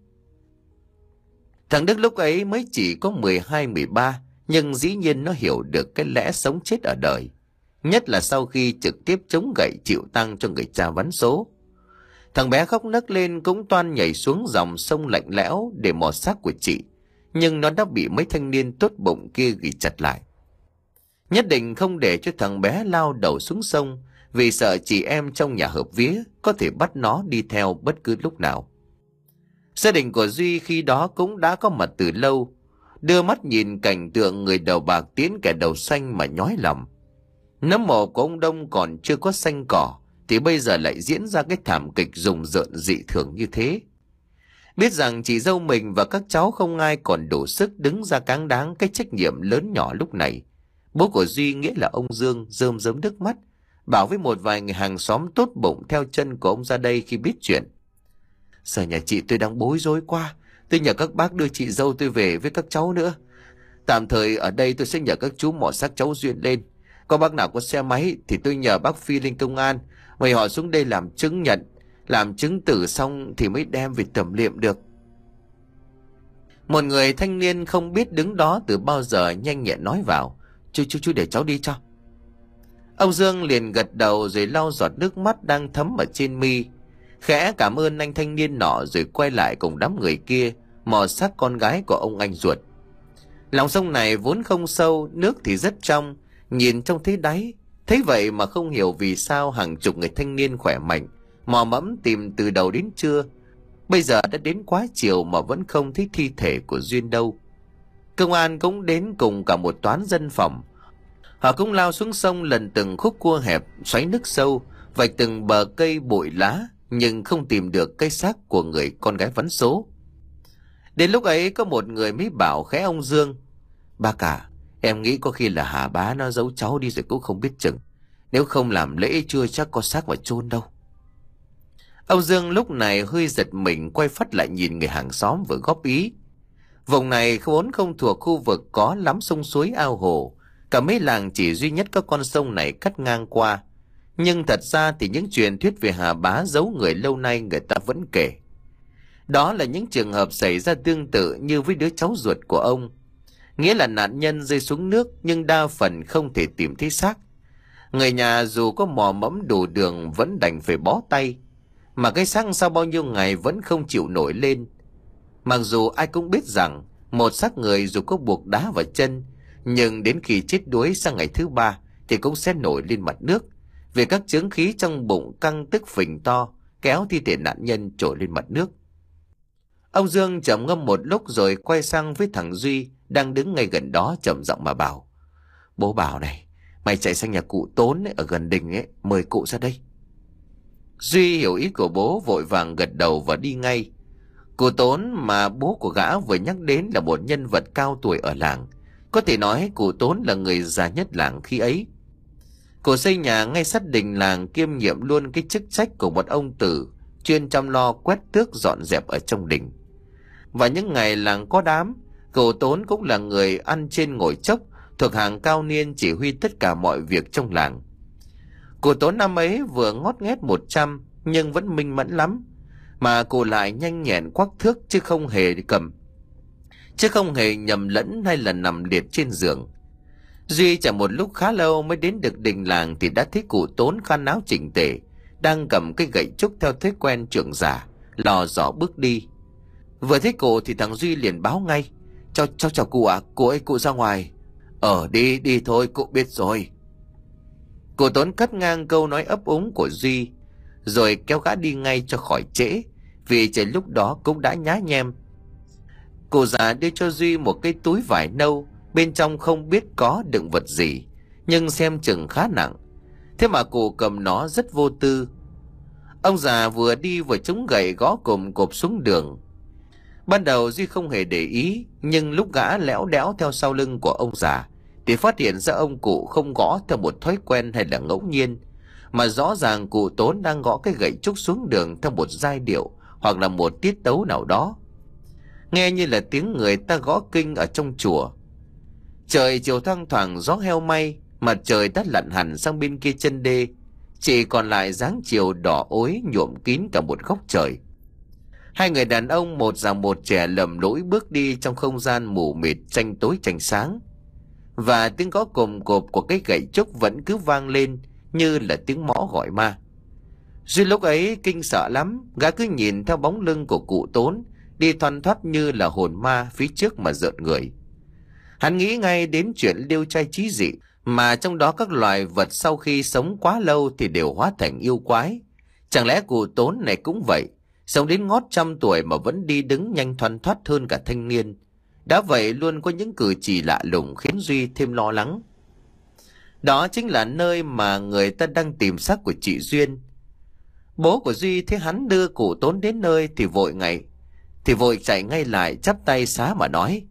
Thằng Đức lúc ấy mới chỉ có mười hai mười ba, nhưng dĩ nhiên nó hiểu được cái lẽ sống chết ở đời. Nhất là sau khi trực tiếp chống gậy chịu tăng cho người cha vắn số. Thằng bé khóc nấc lên cũng toan nhảy xuống dòng sông lạnh lẽo để mò xác của chị, nhưng nó đã bị mấy thanh niên tốt bụng kia ghi chặt lại. Nhất định không để cho thằng bé lao đầu xuống sông, vì sợ chị em trong nhà hợp vía có thể bắt nó đi theo bất cứ lúc nào. Gia đình của Duy khi đó cũng đã có mặt từ lâu, đưa mắt nhìn cảnh tượng người đầu bạc tiến kẻ đầu xanh mà nhói lòng. Nấm mộ của ông Đông còn chưa có xanh cỏ thì bây giờ lại diễn ra cái thảm kịch rùng rợn dị thường như thế. Biết rằng chị dâu mình và các cháu không ai còn đủ sức đứng ra cáng đáng cái trách nhiệm lớn nhỏ lúc này, bố của Duy nghĩa là ông Dương rơm rớm nước mắt, bảo với một vài người hàng xóm tốt bụng theo chân của ông ra đây khi biết chuyện. Giờ nhà chị tôi đang bối rối quá, tôi nhờ các bác đưa chị dâu tôi về với các cháu nữa. Tạm thời ở đây tôi sẽ nhờ các chú mò xác cháu Duyên lên. Có bác nào có xe máy thì tôi nhờ bác Phi lên công an, mời họ xuống đây làm chứng nhận, làm chứng tử xong thì mới đem về tẩm liệm được. Một người thanh niên không biết đứng đó từ bao giờ nhanh nhẹn nói vào. Chú chú chú để cháu đi cho. Ông Dương liền gật đầu rồi lau giọt nước mắt đang thấm ở trên mi, khẽ cảm ơn anh thanh niên nọ rồi quay lại cùng đám người kia mò xác con gái của ông anh ruột. Lòng sông này vốn không sâu, nước thì rất trong, nhìn trông thấy đáy. Thấy vậy mà không hiểu vì sao hàng chục người thanh niên khỏe mạnh mò mẫm tìm từ đầu đến trưa, bây giờ đã đến quá chiều mà vẫn không thấy thi thể của Duyên đâu. Công an cũng đến cùng cả một toán dân phòng. Họ cũng lao xuống sông lần từng khúc cua hẹp, xoáy nước sâu, vạch từng bờ cây bụi lá, nhưng không tìm được cái xác của người con gái vắn số. Đến lúc ấy có một người mới bảo khẽ ông Dương. Bác cả, em nghĩ có khi là Hà Bá nó giấu cháu đi rồi cũng không biết chừng. Nếu không làm lễ chưa chắc có xác mà chôn đâu. Ông Dương lúc này hơi giật mình, quay phắt lại nhìn người hàng xóm vừa góp ý. Vùng này vốn không thuộc khu vực có lắm sông suối ao hồ, cả mấy làng chỉ duy nhất có con sông này cắt ngang qua. Nhưng thật ra thì những truyền thuyết về Hà Bá giấu người lâu nay người ta vẫn kể. Đó là những trường hợp xảy ra tương tự như với đứa cháu ruột của ông. Nghĩa là nạn nhân rơi xuống nước nhưng đa phần không thể tìm thấy xác. Người nhà dù có mò mẫm đủ đường vẫn đành phải bó tay. Mà cái xác sau bao nhiêu ngày vẫn không chịu nổi lên. Mặc dù ai cũng biết rằng một xác người dù có buộc đá vào chân, nhưng đến khi chết đuối sang ngày thứ ba thì cũng sẽ nổi lên mặt nước, vì các chướng khí trong bụng căng tức phình to, kéo thi thể nạn nhân trồi lên mặt nước. Ông Dương trầm ngâm một lúc rồi quay sang với thằng Duy đang đứng ngay gần đó, trầm giọng mà bảo. Bố bảo này, mày chạy sang nhà cụ Tốn ấy, ở gần đình ấy, mời cụ ra đây. Duy hiểu ý của bố, vội vàng gật đầu và đi ngay. Cụ Tốn mà bố của gã vừa nhắc đến là một nhân vật cao tuổi ở làng. Có thể nói cụ Tốn là người già nhất làng khi ấy. Cụ xây nhà ngay sát đình làng, kiêm nhiệm luôn cái chức trách của một ông tử chuyên chăm lo quét tước dọn dẹp ở trong đình. Và những ngày làng có đám, cụ Tốn cũng là người ăn trên ngồi chốc, thuộc hàng cao niên chỉ huy tất cả mọi việc trong làng. Cụ Tốn năm ấy vừa ngót nghét một trăm nhưng vẫn minh mẫn lắm, mà cụ lại nhanh nhẹn quắc thước chứ không hề cầm, chứ không hề nhầm lẫn hay là nằm liệt trên giường. Duy chẳng một lúc khá lâu mới đến được đình làng thì đã thấy cụ Tốn khăn áo chỉnh tề, đang cầm cái gậy trúc theo thói quen trưởng giả, lò dò bước đi. Vừa thấy cụ thì thằng Duy liền báo ngay. Cháu, cháu chào cụ ạ, à, cụ ơi cụ ra ngoài. Ờ đi, đi thôi, cụ biết rồi. Cụ Tốn cắt ngang câu nói ấp úng của Duy. rồi kéo gã đi ngay cho khỏi trễ, vì trời lúc đó cũng đã nhá nhem. Cụ già đưa cho Duy một cái túi vải nâu, bên trong không biết có đựng vật gì, nhưng xem chừng khá nặng. Thế mà cụ cầm nó rất vô tư. Ông già vừa đi vừa chống gậy gõ cồm cộp xuống đường. Ban đầu Duy không hề để ý, nhưng lúc gã lẽo đẽo theo sau lưng của ông già thì phát hiện ra ông cụ không gõ theo một thói quen hay là ngẫu nhiên, mà rõ ràng cụ Tốn đang gõ cái gậy trúc xuống đường theo một giai điệu hoặc là một tiết tấu nào đó, nghe như là tiếng người ta gõ kinh ở trong chùa. Trời chiều thoang thoảng gió heo may, mặt trời đã lặn hẳn sang bên kia chân đê, chỉ còn lại dáng chiều đỏ ối nhuộm kín cả một góc trời. Hai người đàn ông một già một trẻ lầm lũi bước đi trong không gian mù mịt tranh tối tranh sáng, và tiếng gõ cồm cộp của cái gậy trúc vẫn cứ vang lên như là tiếng mõ gọi ma. Duy lúc ấy kinh sợ lắm, gã cứ nhìn theo bóng lưng của cụ Tốn đi thoăn thoắt như là hồn ma phía trước mà rợn người. Hắn nghĩ ngay đến chuyện liêu trai trí dị, mà trong đó các loài vật sau khi sống quá lâu thì đều hóa thành yêu quái. Chẳng lẽ cụ Tốn này cũng vậy, sống đến ngót trăm tuổi mà vẫn đi đứng nhanh thoăn thoắt hơn cả thanh niên. Đã vậy luôn có những cử chỉ lạ lùng khiến Duy thêm lo lắng. Đó chính là nơi mà người ta đang tìm xác của chị Duyên. Bố của Duy thấy hắn đưa cụ Tốn đến nơi thì vội ngay thì vội chạy ngay lại, chắp tay xá mà nói: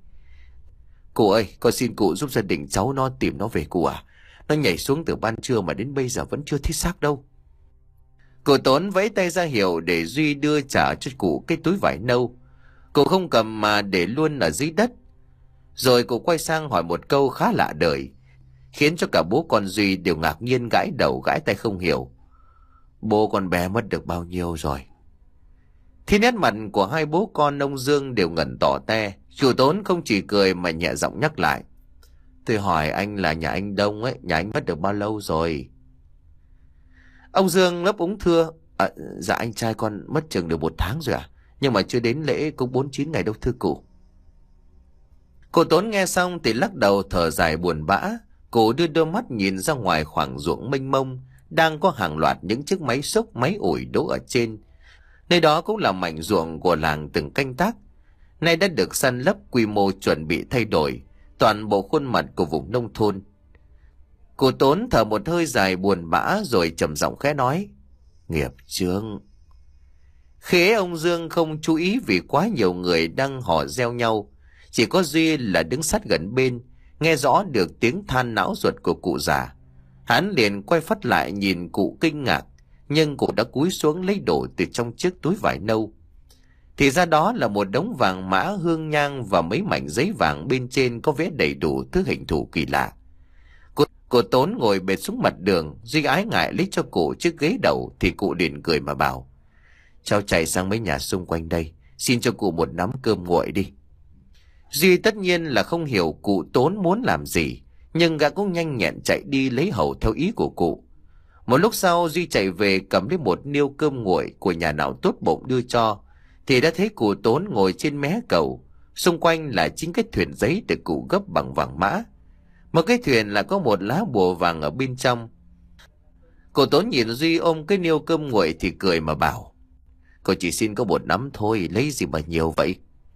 "Cụ ơi, con xin cụ giúp gia đình cháu nó tìm nó về cụ à. Nó nhảy xuống từ ban trưa mà đến bây giờ vẫn chưa thấy xác đâu." Cụ Tốn vẫy tay ra hiệu để Duy đưa trả cho cụ cái túi vải nâu. Cụ không cầm mà để luôn ở dưới đất. Rồi cụ quay sang hỏi một câu khá lạ đời, khiến cho cả bố con Duy đều ngạc nhiên gãi đầu gãi tay không hiểu: "Bố con bé mất được bao nhiêu rồi?" Thì nét mặt của hai bố con ông Dương đều ngẩn tỏ te. Cụ Tốn không chỉ cười mà nhẹ giọng nhắc lại: "Tôi hỏi anh là nhà anh Đông ấy, nhà anh mất được bao lâu rồi?" Ông Dương lấp úng thưa: À, dạ anh trai con mất chừng được một tháng rồi à, nhưng mà chưa đến lễ cũng bốn chín ngày đâu thưa cụ." Cụ Tốn nghe xong thì lắc đầu thở dài buồn bã. Cụ đưa đôi mắt nhìn ra ngoài khoảng ruộng mênh mông, đang có hàng loạt những chiếc máy xúc máy ủi đỗ ở trên. Nơi đó cũng là mảnh ruộng của làng từng canh tác, nay đã được săn lấp, quy mô chuẩn bị thay đổi toàn bộ khuôn mặt của vùng nông thôn. Cụ Tốn thở một hơi dài buồn bã rồi trầm giọng khẽ nói: "Nghiệp chướng." Khi ấy ông Dương không chú ý vì quá nhiều người đang hò reo nhau, chỉ có Duy là đứng sát gần bên, nghe rõ được tiếng than não ruột của cụ già. Hắn liền quay phát lại nhìn cụ kinh ngạc, nhưng cụ đã cúi xuống lấy đồ từ trong chiếc túi vải nâu. Thì ra đó là một đống vàng mã, hương nhang và mấy mảnh giấy vàng bên trên có vẽ đầy đủ thứ hình thù kỳ lạ. Cụ, cụ Tốn ngồi bệt xuống mặt đường. Duy ái ngại lấy cho cụ chiếc ghế đầu thì cụ liền cười mà bảo: "Cháu chạy sang mấy nhà xung quanh đây, xin cho cụ một nắm cơm nguội đi." Duy tất nhiên là không hiểu cụ Tốn muốn làm gì, nhưng gã cũng nhanh nhẹn chạy đi lấy hầu theo ý của cụ. Một lúc sau Duy chạy về cầm lấy một niêu cơm nguội của nhà nào tốt bụng đưa cho, thì đã thấy cụ Tốn ngồi trên mé cầu, xung quanh là chính cái thuyền giấy được cụ gấp bằng vàng mã. Một cái thuyền là có một lá bùa vàng ở bên trong. Cụ Tốn nhìn Duy ôm cái niêu cơm nguội thì cười mà bảo: "Cậu chỉ xin có một nắm thôi, lấy gì mà nhiều vậy?"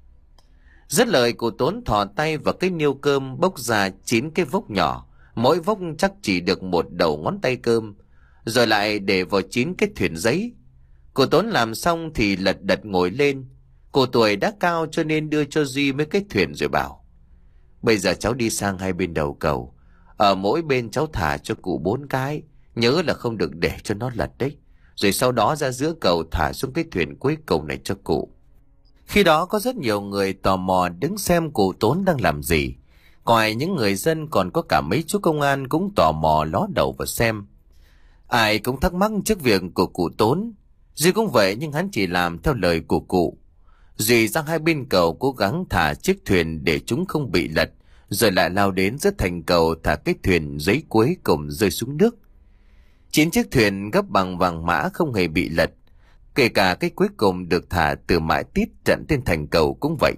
Dứt lời, cụ Tốn thò tay vào cái niêu cơm bốc ra chín cái vốc nhỏ, mỗi vốc chắc chỉ được một đầu ngón tay cơm, rồi lại để vào chín cái thuyền giấy. Cụ Tốn làm xong thì lật đật ngồi lên. Cụ tuổi đã cao cho nên đưa cho Duy mấy cái thuyền rồi bảo: "Bây giờ cháu đi sang hai bên đầu cầu, ở mỗi bên cháu thả cho cụ bốn cái, nhớ là không được để cho nó lật đấy. Rồi sau đó ra giữa cầu thả xuống cái thuyền cuối cùng này cho cụ." Khi đó có rất nhiều người tò mò đứng xem cụ Tốn đang làm gì. Ngoài những người dân còn có cả mấy chú công an cũng tò mò ló đầu vào xem. Ai cũng thắc mắc trước việc của cụ Tốn. Duy cũng vậy, nhưng hắn chỉ làm theo lời của cụ. Duy ra hai bên cầu cố gắng thả chiếc thuyền để chúng không bị lật, rồi lại lao đến giữa thành cầu thả cái thuyền giấy cuối cùng rơi xuống nước. Chín chiếc thuyền gấp bằng vàng mã không hề bị lật, kể cả cái cuối cùng được thả từ mãi tít trận trên thành cầu cũng vậy.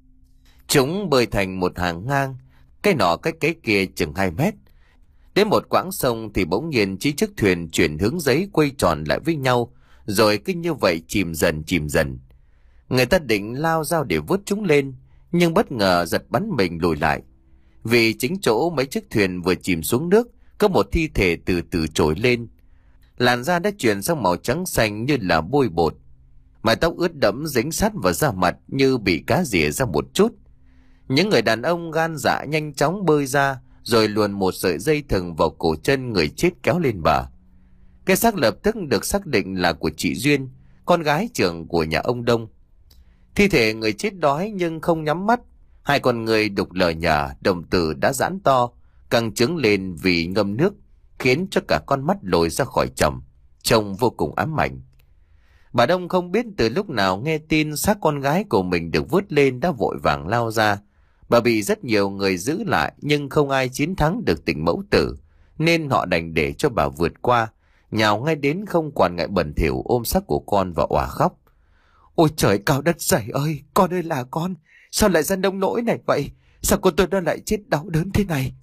Chúng bơi thành một hàng ngang, cái nọ cách cái kia chừng hai mét. Đến một quãng sông thì bỗng nhiên chín chiếc thuyền chuyển hướng giấy quay tròn lại với nhau, rồi cứ như vậy chìm dần chìm dần. Người ta định lao dao để vớt chúng lên, nhưng bất ngờ giật bắn mình lùi lại. Vì chính chỗ mấy chiếc thuyền vừa chìm xuống nước, có một thi thể từ từ trồi lên. Làn da đã chuyển sang màu trắng xanh như là bôi bột. Mái tóc ướt đẫm dính sát vào da mặt như bị cá rỉa ra một chút. Những người đàn ông gan dạ nhanh chóng bơi ra, rồi luồn một sợi dây thừng vào cổ chân người chết kéo lên bờ. Cái xác lập tức được xác định là của chị Duyên, con gái trưởng của nhà ông Đông. Thi thể người chết đói nhưng không nhắm mắt, hai con người đục lờ nhờ, đồng tử đã giãn to, căng trứng lên vì ngâm nước, khiến cho cả con mắt lồi ra khỏi chồng, trông vô cùng ám ảnh. Bà Đông không biết từ lúc nào nghe tin xác con gái của mình được vớt lên đã vội vàng lao ra. Bà bị rất nhiều người giữ lại nhưng không ai chiến thắng được tình mẫu tử, nên họ đành để cho bà vượt qua, nhào ngay đến không quản ngại bẩn thỉu ôm xác của con và òa khóc. Ôi trời cao đất dày ơi, con ơi là con, sao lại ra nông nỗi này vậy? Sao con tôi nó lại chết đau đớn thế này?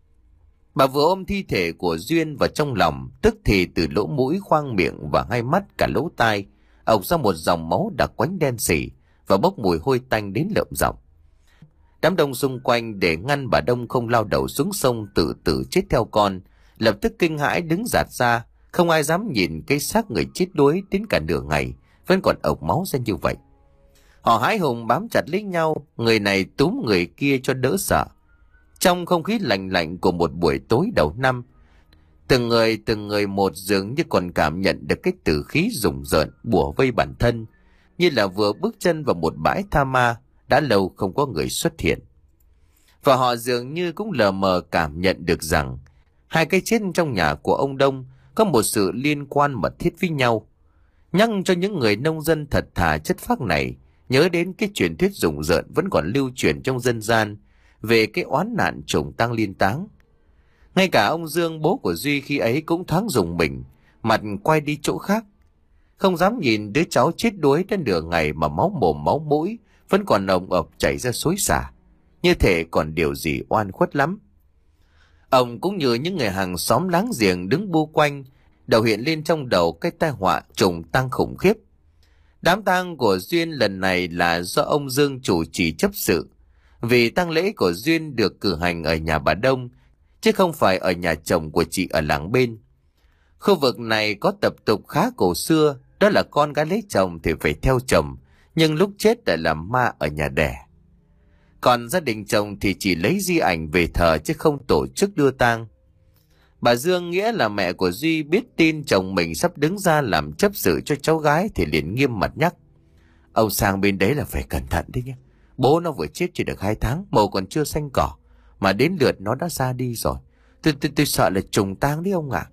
Bà vừa ôm thi thể của Duyên vào trong lòng, tức thì từ lỗ mũi, khoang miệng và hai mắt cả lỗ tai ộc ra một dòng máu đặc quánh đen sì và bốc mùi hôi tanh đến lợm giọng. Đám đông xung quanh để ngăn bà Đông không lao đầu xuống sông tự tử chết theo con, lập tức kinh hãi đứng dạt ra, không ai dám nhìn cái xác người chết đuối đến cả nửa ngày vẫn còn ộc máu ra như vậy. Họ hãi hùng bám chặt lấy nhau, người này túm người kia cho đỡ sợ. Trong không khí lạnh lạnh của một buổi tối đầu năm, từng người từng người một dường như còn cảm nhận được cái tử khí rùng rợn bủa vây bản thân, như là vừa bước chân vào một bãi tha ma đã lâu không có người xuất hiện. Và họ dường như cũng lờ mờ cảm nhận được rằng hai cái chết trong nhà của ông Đông có một sự liên quan mật thiết với nhau, nhắc cho những người nông dân thật thà chất phác này nhớ đến cái truyền thuyết rùng rợn vẫn còn lưu truyền trong dân gian về cái oán nạn trùng tang liên táng. Ngay cả ông Dương, bố của Duy, khi ấy cũng thoáng rùng mình, mặt quay đi chỗ khác, không dám nhìn đứa cháu chết đuối đến nửa ngày mà máu mồm máu mũi vẫn còn ồng ộc chảy ra xối xả, như thể còn điều gì oan khuất lắm. Ông cũng như những người hàng xóm láng giềng đứng bu quanh, đầu hiện lên trong đầu cái tai họa trùng tang khủng khiếp. Đám tang của Duyên lần này là do ông Dương chủ trì chấp sự, vì tang lễ của Duyên được cử hành ở nhà bà Đông, chứ không phải ở nhà chồng của chị ở làng bên. Khu vực này có tập tục khá cổ xưa, đó là con gái lấy chồng thì phải theo chồng, nhưng lúc chết lại làm ma ở nhà đẻ. Còn gia đình chồng thì chỉ lấy di ảnh về thờ chứ không tổ chức đưa tang. Bà Dương, nghĩa là mẹ của Duy, biết tin chồng mình sắp đứng ra làm chấp sự cho cháu gái thì liền nghiêm mặt nhắc: ông sang bên đấy là phải cẩn thận đấy nhé. Bố nó vừa chết chỉ được hai tháng, màu còn chưa xanh cỏ, mà đến lượt nó đã ra đi rồi. Tôi, tôi, tôi sợ là trùng tang đấy ông ạ.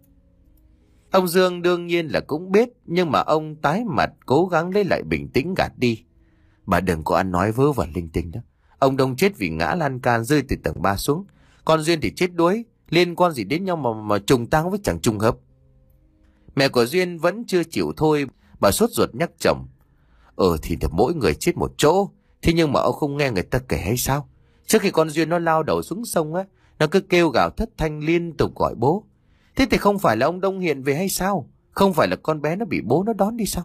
Ông Dương đương nhiên là cũng biết, nhưng mà ông tái mặt cố gắng lấy lại bình tĩnh gạt đi. Bà đừng có ăn nói vớ vẩn linh tinh đó. Ông Đông chết vì ngã lan can rơi từ tầng ba xuống. Con Duyên thì chết đuối, liên quan gì đến nhau mà, mà trùng tang với chẳng trùng hợp. Mẹ của Duyên vẫn chưa chịu thôi, bà sốt ruột nhắc chồng: Ừ thì được mỗi người chết một chỗ, thế nhưng mà ông không nghe người ta kể hay sao? Trước khi con Duyên nó lao đầu xuống sông á, nó cứ kêu gào thất thanh liên tục gọi bố. Thế thì không phải là ông Đông hiện về hay sao? Không phải là con bé nó bị bố nó đón đi sao?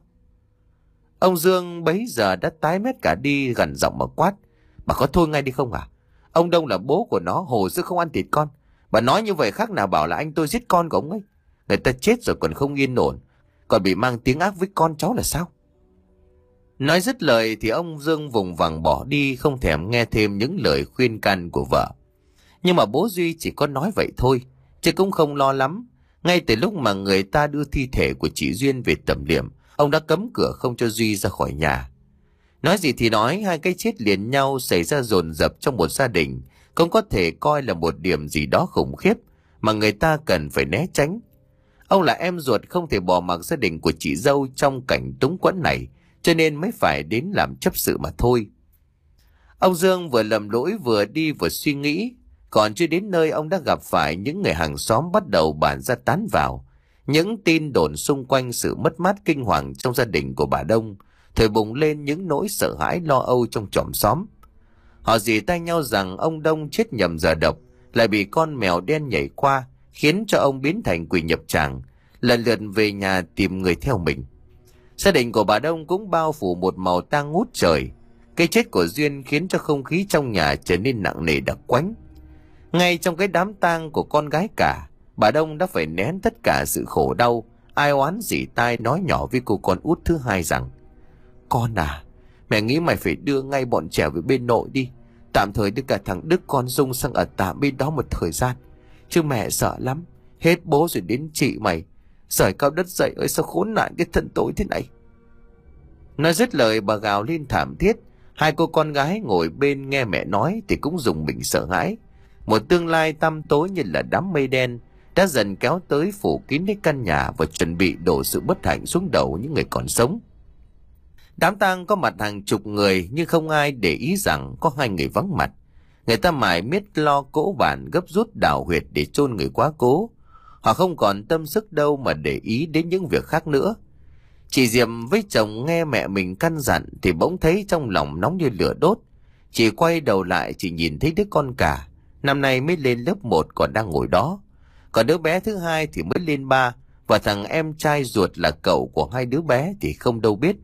Ông Dương bấy giờ đã tái mét cả đi, gằn giọng mà quát: Bà có thôi ngay đi không à? Ông Đông là bố của nó, hồ dữ không ăn thịt con. Bà nói như vậy khác nào bảo là anh tôi giết con của ông ấy. Người ta chết rồi còn không yên ổn, còn bị mang tiếng ác với con cháu là sao? Nói dứt lời thì ông Dương vùng vằng bỏ đi, không thèm nghe thêm những lời khuyên can của vợ. Nhưng mà bố Duy chỉ có nói vậy thôi, chứ cũng không lo lắm. Ngay từ lúc mà người ta đưa thi thể của chị Duyên về tẩm liệm, ông đã cấm cửa không cho Duy ra khỏi nhà. Nói gì thì nói, hai cái chết liền nhau xảy ra dồn dập trong một gia đình cũng có thể coi là một điểm gì đó khủng khiếp mà người ta cần phải né tránh. Ông là em ruột không thể bỏ mặc gia đình của chị dâu trong cảnh túng quẫn này, cho nên mới phải đến làm chấp sự mà thôi. Ông Dương vừa lầm lỗi vừa đi vừa suy nghĩ. Còn chưa đến nơi, ông đã gặp phải những người hàng xóm bắt đầu bàn ra tán vào. Những tin đồn xung quanh sự mất mát kinh hoàng trong gia đình của bà Đông thổi bùng lên những nỗi sợ hãi lo âu trong chòm xóm. Họ rỉ tai nhau rằng ông Đông chết nhầm giờ độc, lại bị con mèo đen nhảy qua, khiến cho ông biến thành quỷ nhập tràng, lần lượt về nhà tìm người theo mình. Gia đình của bà Đông cũng bao phủ một màu tang ngút trời. Cái chết của Duyên khiến cho không khí trong nhà trở nên nặng nề đặc quánh. Ngay trong cái đám tang của con gái cả, bà Đông đã phải nén tất cả sự khổ đau, ai oán rỉ tai nói nhỏ với cô con út thứ hai rằng: Con à, mẹ nghĩ mày phải đưa ngay bọn trẻ về bên nội đi. Tạm thời đưa cả thằng Đức con Dung sang ở tạm bên đó một thời gian. Chứ mẹ sợ lắm. Hết bố rồi đến chị mày. Rời cao đất dậy ơi, sao khốn nạn cái thân tối thế này. Nói dứt lời bà gào lên thảm thiết. Hai cô con gái ngồi bên nghe mẹ nói thì cũng rùng mình sợ hãi. Một tương lai tăm tối như là đám mây đen đã dần kéo tới phủ kín lấy căn nhà và chuẩn bị đổ sự bất hạnh xuống đầu những người còn sống. Đám tang có mặt hàng chục người nhưng không ai để ý rằng có hai người vắng mặt. Người ta mải miết lo cỗ bản gấp rút đào huyệt để chôn người quá cố. Họ không còn tâm sức đâu mà để ý đến những việc khác nữa. Chị Diệp với chồng nghe mẹ mình căn dặn thì bỗng thấy trong lòng nóng như lửa đốt. Chị quay đầu lại chỉ nhìn thấy đứa con cả, năm nay mới lên lớp một còn đang ngồi đó. Còn đứa bé thứ hai thì mới lên ba, và thằng em trai ruột là cậu của hai đứa bé thì không đâu biết.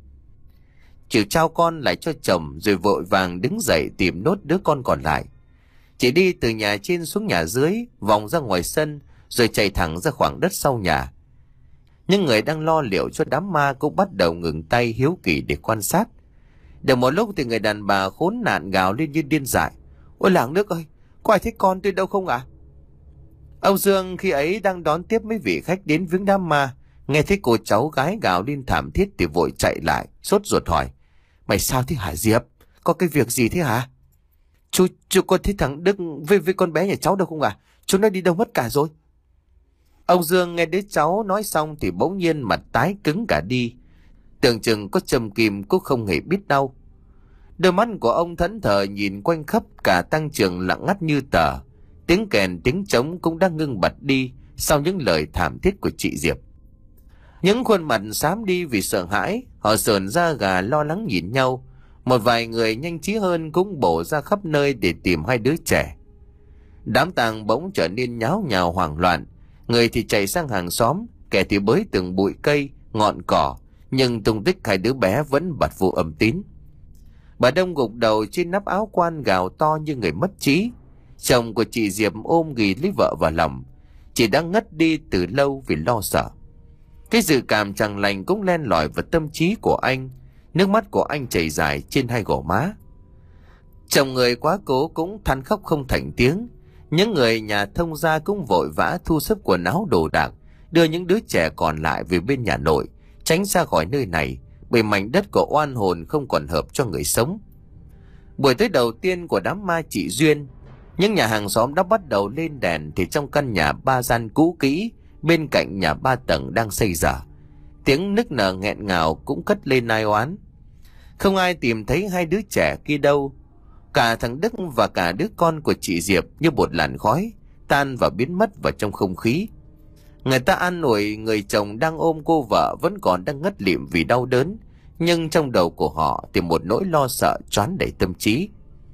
Chị trao con lại cho chồng rồi vội vàng đứng dậy tìm nốt đứa con còn lại. Chị đi từ nhà trên xuống nhà dưới, vòng ra ngoài sân rồi chạy thẳng ra khoảng đất sau nhà. Những người đang lo liệu cho đám ma cũng bắt đầu ngừng tay hiếu kỳ để quan sát. Được một lúc thì người đàn bà khốn nạn gào lên như điên dại: Ôi làng nước ơi, có ai thấy con tôi đâu không ạ? À? Ông Dương khi ấy đang đón tiếp mấy vị khách đến viếng đám ma, nghe thấy cô cháu gái gào lên thảm thiết thì vội chạy lại, sốt ruột hỏi: Mày sao thế hả Diệp? Có cái việc gì thế hả? Chú, chú có thấy thằng Đức với, với con bé nhà cháu đâu không à? Chúng nó đi đâu mất cả rồi? Ông Dương nghe đứa cháu nói xong thì bỗng nhiên mặt tái cứng cả đi. Tưởng chừng có châm kim cũng không hề biết đau. Đôi mắt của ông thẫn thờ nhìn quanh khắp cả tăng trường lặng ngắt như tờ. Tiếng kèn tiếng trống cũng đang ngưng bặt đi sau những lời thảm thiết của chị Diệp. Những khuôn mặt xám đi vì sợ hãi, họ sờn da gà lo lắng nhìn nhau. Một vài người nhanh trí hơn cũng bổ ra khắp nơi để tìm hai đứa trẻ. Đám tang bỗng trở nên nháo nhào hoảng loạn. Người thì chạy sang hàng xóm, kẻ thì bới từng bụi cây, ngọn cỏ, nhưng tung tích hai đứa bé vẫn bặt vô âm tín. Bà Đông gục đầu trên nắp áo quan gào to như người mất trí. Chồng của chị Diệp ôm ghì lấy vợ vào lòng. Chị đã ngất đi từ lâu vì lo sợ. Cái dự cảm chẳng lành cũng len lỏi vào tâm trí của anh. Nước mắt của anh chảy dài trên hai gò má. Chồng người quá cố cũng than khóc không thành tiếng. Những người nhà thông gia cũng vội vã thu xếp quần áo đồ đạc, đưa những đứa trẻ còn lại về bên nhà nội, tránh xa khỏi nơi này, bởi mảnh đất của oan hồn không còn hợp cho người sống. Buổi tối đầu tiên của đám ma chị Duyên, những nhà hàng xóm đã bắt đầu lên đèn thì trong căn nhà ba gian cũ kỹ bên cạnh nhà ba tầng đang xây dở, tiếng nức nở nghẹn ngào cũng cất lên ai oán. Không ai tìm thấy hai đứa trẻ kia đâu. Cả thằng Đức và cả đứa con của chị Diệp như một làn khói tan và biến mất vào trong không khí. Người ta an ủi người chồng đang ôm cô vợ vẫn còn đang ngất lịm vì đau đớn, nhưng trong đầu của họ thì một nỗi lo sợ choán đầy tâm trí.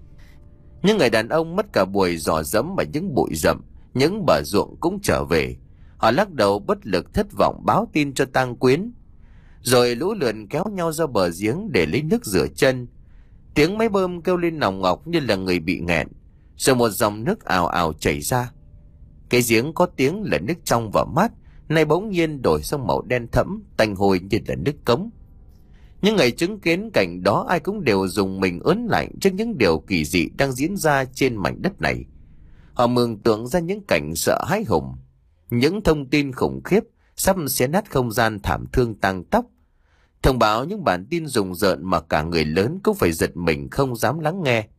Những người đàn ông mất cả buổi dò dẫm ở những bụi rậm, những bờ ruộng cũng trở về. Họ lắc đầu bất lực thất vọng báo tin cho tang quyến. Rồi lũ lượn kéo nhau ra bờ giếng để lấy nước rửa chân. Tiếng máy bơm kêu lên nòng ngọc như là người bị nghẹn. Rồi một dòng nước ào ào chảy ra. Cái giếng có tiếng là nước trong và mát, nay bỗng nhiên đổi sang màu đen thẫm, tanh hôi như là nước cống. Những người chứng kiến cảnh đó ai cũng đều dùng mình ớn lạnh trước những điều kỳ dị đang diễn ra trên mảnh đất này. Họ mường tượng ra những cảnh sợ hãi hùng, những thông tin khủng khiếp sắp xé nát không gian thảm thương tang tóc. Thông báo những bản tin rùng rợn mà cả người lớn cũng phải giật mình không dám lắng nghe.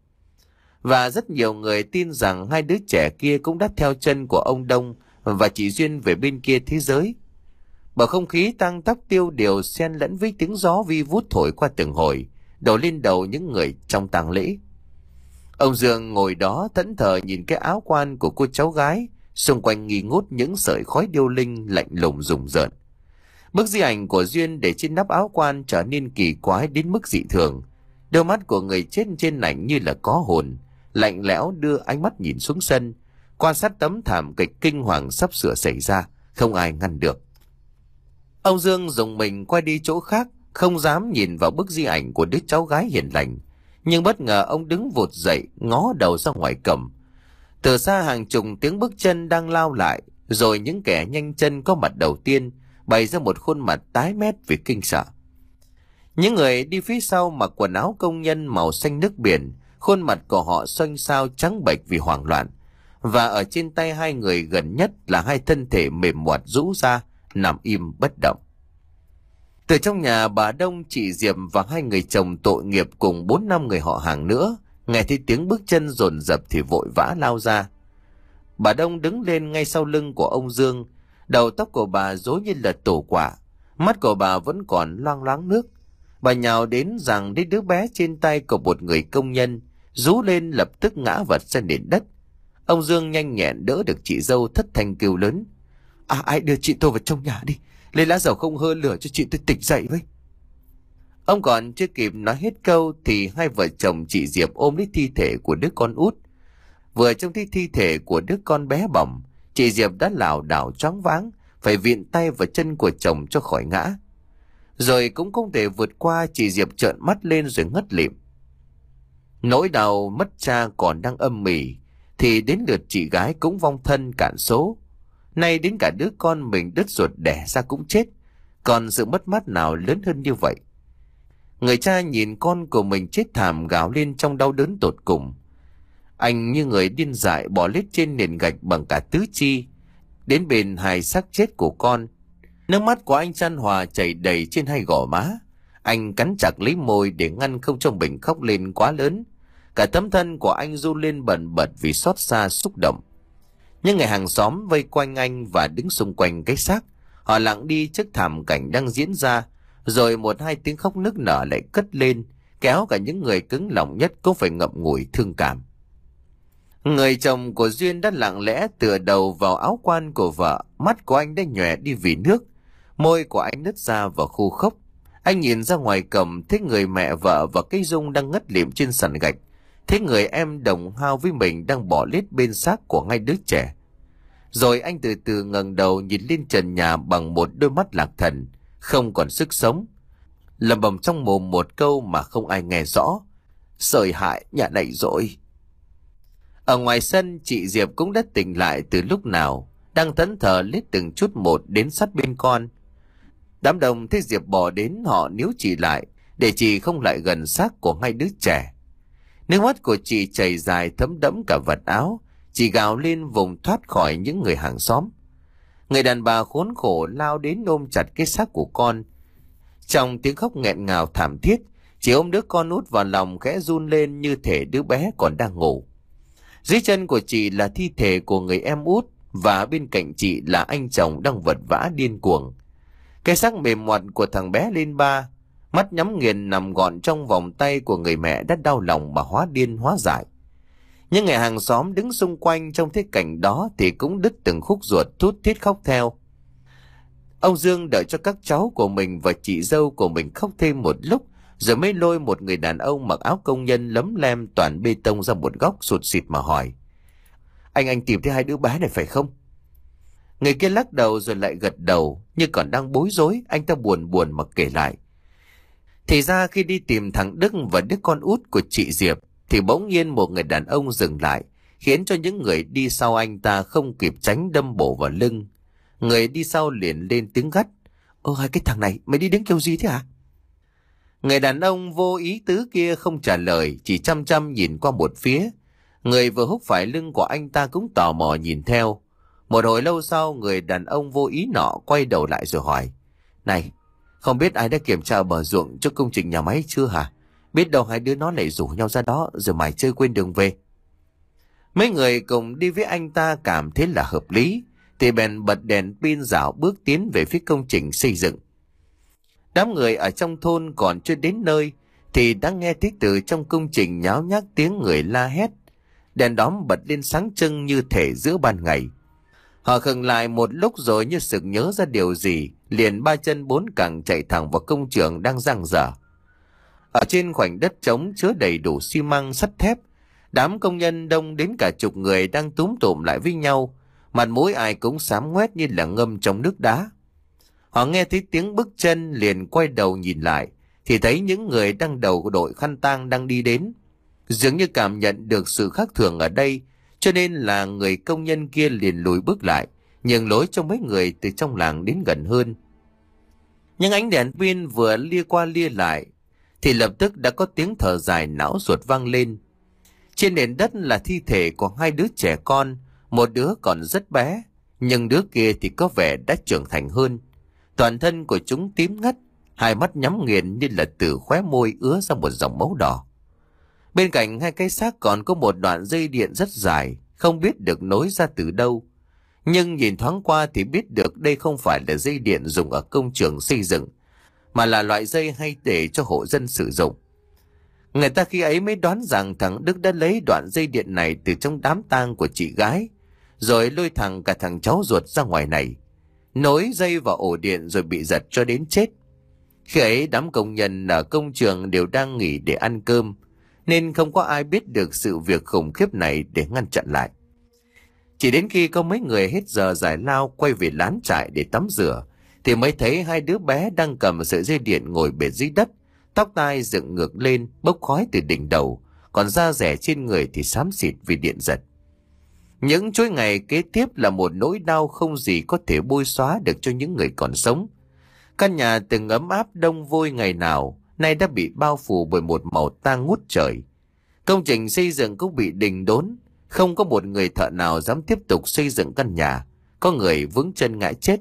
Và rất nhiều người tin rằng hai đứa trẻ kia cũng đã theo chân của ông Đông và chị Duyên về bên kia thế giới. Bầu không khí tang tóc tiêu điều xen lẫn với tiếng gió vi vút thổi qua từng hồi, đổ lên đầu những người trong tang lễ. Ông Dương ngồi đó thẫn thờ nhìn cái áo quan của cô cháu gái, xung quanh nghi ngút những sợi khói điêu linh lạnh lùng rùng rợn. Bức di ảnh của Duyên để trên nắp áo quan trở nên kỳ quái đến mức dị thường. Đôi mắt của người chết trên ảnh như là có hồn, lạnh lẽo đưa ánh mắt nhìn xuống sân, quan sát tấm thảm kịch kinh hoàng sắp sửa xảy ra, không ai ngăn được. Ông Dương dùng mình quay đi chỗ khác, không dám nhìn vào bức di ảnh của đứa cháu gái hiền lành. Nhưng bất ngờ ông đứng vụt dậy, ngó đầu ra ngoài cổng. Từ xa hàng chục tiếng bước chân đang lao lại, rồi những kẻ nhanh chân có mặt đầu tiên bày ra một khuôn mặt tái mét vì kinh sợ. Những người đi phía sau mặc quần áo công nhân màu xanh nước biển, khuôn mặt của họ xanh xao trắng bệch vì hoảng loạn. Và ở trên tay hai người gần nhất là hai thân thể mềm moạt rũ ra, nằm im bất động. Từ trong nhà bà Đông, chị Diệp và hai người chồng tội nghiệp cùng bốn năm người họ hàng nữa, nghe thấy tiếng bước chân dồn dập thì vội vã lao ra. Bà Đông đứng lên ngay sau lưng của ông Dương, đầu tóc của bà rối như là tổ quả, mắt của bà vẫn còn loang loáng nước. Bà nhào đến giằng lấy đứa bé trên tay của một người công nhân, rú lên lập tức ngã vật ra nền đất. Ông Dương nhanh nhẹn đỡ được chị dâu, thất thanh kêu lớn: À, ai đưa chị tôi vào trong nhà đi, lấy lá dầu không hơ lửa cho chị tôi tỉnh dậy với. Ông còn chưa kịp nói hết câu thì hai vợ chồng chị Diệp ôm lấy thi thể của đứa con út. Vừa trông thấy thi thể của đứa con bé bỏng, chị Diệp đã lảo đảo choáng váng, phải viện tay vào chân của chồng cho khỏi ngã. Rồi cũng không thể vượt qua, chị Diệp trợn mắt lên rồi ngất lịm. Nỗi đau mất cha còn đang âm mỉ thì đến lượt chị gái cũng vong thân cạn số. Nay đến cả đứa con mình đứt ruột đẻ ra cũng chết, còn sự mất mát nào lớn hơn như vậy. Người cha nhìn con của mình chết thảm gào lên trong đau đớn tột cùng. Anh như người điên dại bò lết trên nền gạch bằng cả tứ chi đến bên hài xác chết của con. Nước mắt của anh chan hòa chảy đầy trên hai gò má. Anh cắn chặt lấy môi để ngăn không cho mình khóc lên quá lớn. Cả tấm thân của anh run lên bần bật vì xót xa xúc động. Nhưng người hàng xóm vây quanh anh và đứng xung quanh cái xác. Họ lặng đi trước thảm cảnh đang diễn ra. Rồi một hai tiếng khóc nức nở lại cất lên, kéo cả những người cứng lòng nhất cũng phải ngậm ngùi thương cảm. Người chồng của Duyên đã lặng lẽ tựa đầu vào áo quan của vợ. Mắt của anh đã nhòe đi vì nước, môi của anh nứt ra và khô khốc. Anh nhìn ra ngoài cổng, thấy người mẹ vợ và cây Dung đang ngất lịm trên sàn gạch, thấy người em đồng hao với mình đang bỏ lết bên xác của hai đứa trẻ. Rồi anh từ từ ngẩng đầu nhìn lên trần nhà bằng một đôi mắt lạc thần, không còn sức sống, lẩm bẩm trong mồm một câu mà không ai nghe rõ: Sợi hại nhà này rồi. Ở ngoài sân, chị Diệp cũng đã tỉnh lại từ lúc nào, đang thẫn thờ lết từng chút một đến sát bên con. Đám đông thấy Diệp bỏ đến, họ níu chị lại để chị không lại gần xác của hai đứa trẻ. Nước mắt của chị chảy dài thấm đẫm cả vạt áo. Chị gào lên vùng thoát khỏi những người hàng xóm. Người đàn bà khốn khổ lao đến ôm chặt cái xác của con. Trong tiếng khóc nghẹn ngào thảm thiết, chị ôm đứa con út vào lòng khẽ run lên như thể đứa bé còn đang ngủ. Dưới chân của chị là thi thể của người em út, và bên cạnh chị là anh chồng đang vật vã điên cuồng. Cái xác mềm mọt của thằng bé lên ba, mắt nhắm nghiền nằm gọn trong vòng tay của người mẹ đã đau lòng mà hóa điên hóa dại. Nhưng người hàng xóm đứng xung quanh trong thế cảnh đó thì cũng đứt từng khúc ruột, thút thít khóc theo. Ông Dương đợi cho các cháu của mình và chị dâu của mình khóc thêm một lúc, rồi mới lôi một người đàn ông mặc áo công nhân lấm lem toàn bê tông ra một góc sụt sịt mà hỏi: Anh anh tìm thấy hai đứa bé này phải không? Người kia lắc đầu rồi lại gật đầu, như còn đang bối rối. Anh ta buồn buồn mà kể lại. Thì ra khi đi tìm thằng Đức và đứa con út của chị Diệp thì bỗng nhiên một người đàn ông dừng lại, khiến cho những người đi sau anh ta không kịp tránh đâm bổ vào lưng. Người đi sau liền lên tiếng gắt: Ơ hai cái thằng này, mày đi đến kiểu gì thế hả? Người đàn ông vô ý tứ kia không trả lời, chỉ chăm chăm nhìn qua một phía. Người vừa húc phải lưng của anh ta cũng tò mò nhìn theo. Một hồi lâu sau, người đàn ông vô ý nọ quay đầu lại rồi hỏi: Này, không biết ai đã kiểm tra bờ ruộng cho công trình nhà máy chưa hả? Biết đâu hai đứa nó lại rủ nhau ra đó rồi mải chơi quên đường về. Mấy người cùng đi với anh ta cảm thấy là hợp lý, thì bèn bật đèn pin rảo bước tiến về phía công trình xây dựng. Đám người ở trong thôn còn chưa đến nơi thì đã nghe thấy từ trong công trình nháo nhác tiếng người la hét. Đèn đóm bật lên sáng trưng như thể giữa ban ngày. Họ khựng lại một lúc rồi như sực nhớ ra điều gì, liền ba chân bốn cẳng chạy thẳng vào công trường đang giang dở. Ở trên khoảnh đất trống chứa đầy đủ xi măng sắt thép, đám công nhân đông đến cả chục người đang túm tụm lại với nhau, mặt mũi ai cũng xám ngoét như là ngâm trong nước đá. Họ nghe thấy tiếng bước chân liền quay đầu nhìn lại, thì thấy những người đang đầu đội khăn tang đang đi đến. Dường như cảm nhận được sự khác thường ở đây, cho nên là người công nhân kia liền lùi bước lại, nhường lối cho mấy người từ trong làng đến gần hơn. Nhưng ánh đèn pin vừa lia qua lia lại, thì lập tức đã có tiếng thở dài não ruột vang lên. Trên nền đất là thi thể của hai đứa trẻ con, một đứa còn rất bé, nhưng đứa kia thì có vẻ đã trưởng thành hơn. Toàn thân của chúng tím ngắt, hai mắt nhắm nghiền như là từ khóe môi ứa ra một dòng máu đỏ. Bên cạnh hai cái xác còn có một đoạn dây điện rất dài, không biết được nối ra từ đâu. Nhưng nhìn thoáng qua thì biết được đây không phải là dây điện dùng ở công trường xây dựng, mà là loại dây hay để cho hộ dân sử dụng. Người ta khi ấy mới đoán rằng thằng Đức đã lấy đoạn dây điện này từ trong đám tang của chị gái, rồi lôi thằng cả thằng cháu ruột ra ngoài này, nối dây vào ổ điện rồi bị giật cho đến chết. Khi ấy đám công nhân ở công trường đều đang nghỉ để ăn cơm, nên không có ai biết được sự việc khủng khiếp này để ngăn chặn lại. Chỉ đến khi có mấy người hết giờ giải lao quay về lán trại để tắm rửa, thì mới thấy hai đứa bé đang cầm sợi dây điện ngồi bệt dưới đất, tóc tai dựng ngược lên, bốc khói từ đỉnh đầu, còn da rẻ trên người thì xám xịt vì điện giật. Những chuỗi ngày kế tiếp là một nỗi đau không gì có thể bôi xóa được cho những người còn sống. Căn nhà từng ấm áp đông vôi ngày nào, nay đã bị bao phủ bởi một màu tang ngút trời. Công trình xây dựng cũng bị đình đốn, không có một người thợ nào dám tiếp tục xây dựng căn nhà, có người vướng chân ngã chết.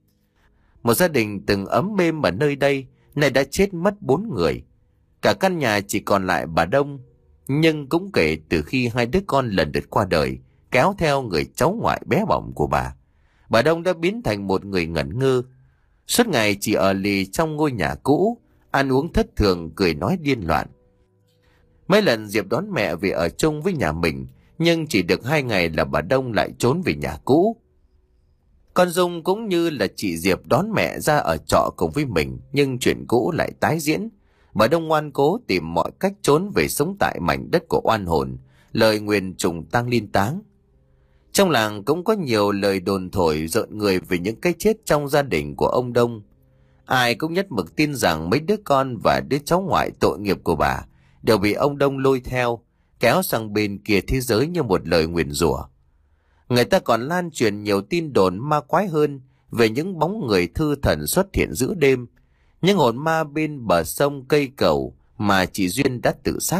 Một gia đình từng ấm êm ở nơi đây, nay đã chết mất bốn người. Cả căn nhà chỉ còn lại bà Đông, nhưng cũng kể từ khi hai đứa con lần lượt qua đời, kéo theo người cháu ngoại bé bỏng của bà, bà Đông đã biến thành một người ngẩn ngơ. Suốt ngày chỉ ở lì trong ngôi nhà cũ, ăn uống thất thường, cười nói điên loạn. Mấy lần Diệp đón mẹ về ở chung với nhà mình, nhưng chỉ được hai ngày là bà Đông lại trốn về nhà cũ. Con Dung cũng như là chị Diệp đón mẹ ra ở trọ cùng với mình, nhưng chuyện cũ lại tái diễn. Bà Đông ngoan cố tìm mọi cách trốn về sống tại mảnh đất của oan hồn, lời nguyền trùng tang liên táng. Trong làng cũng có nhiều lời đồn thổi rợn người về những cái chết trong gia đình của ông Đông. Ai cũng nhất mực tin rằng mấy đứa con và đứa cháu ngoại tội nghiệp của bà đều bị ông Đông lôi theo, kéo sang bên kia thế giới như một lời nguyền rủa. Người ta còn lan truyền nhiều tin đồn ma quái hơn về những bóng người thư thần xuất hiện giữa đêm, những hồn ma bên bờ sông cây cầu mà chị Duyên đã tự sát.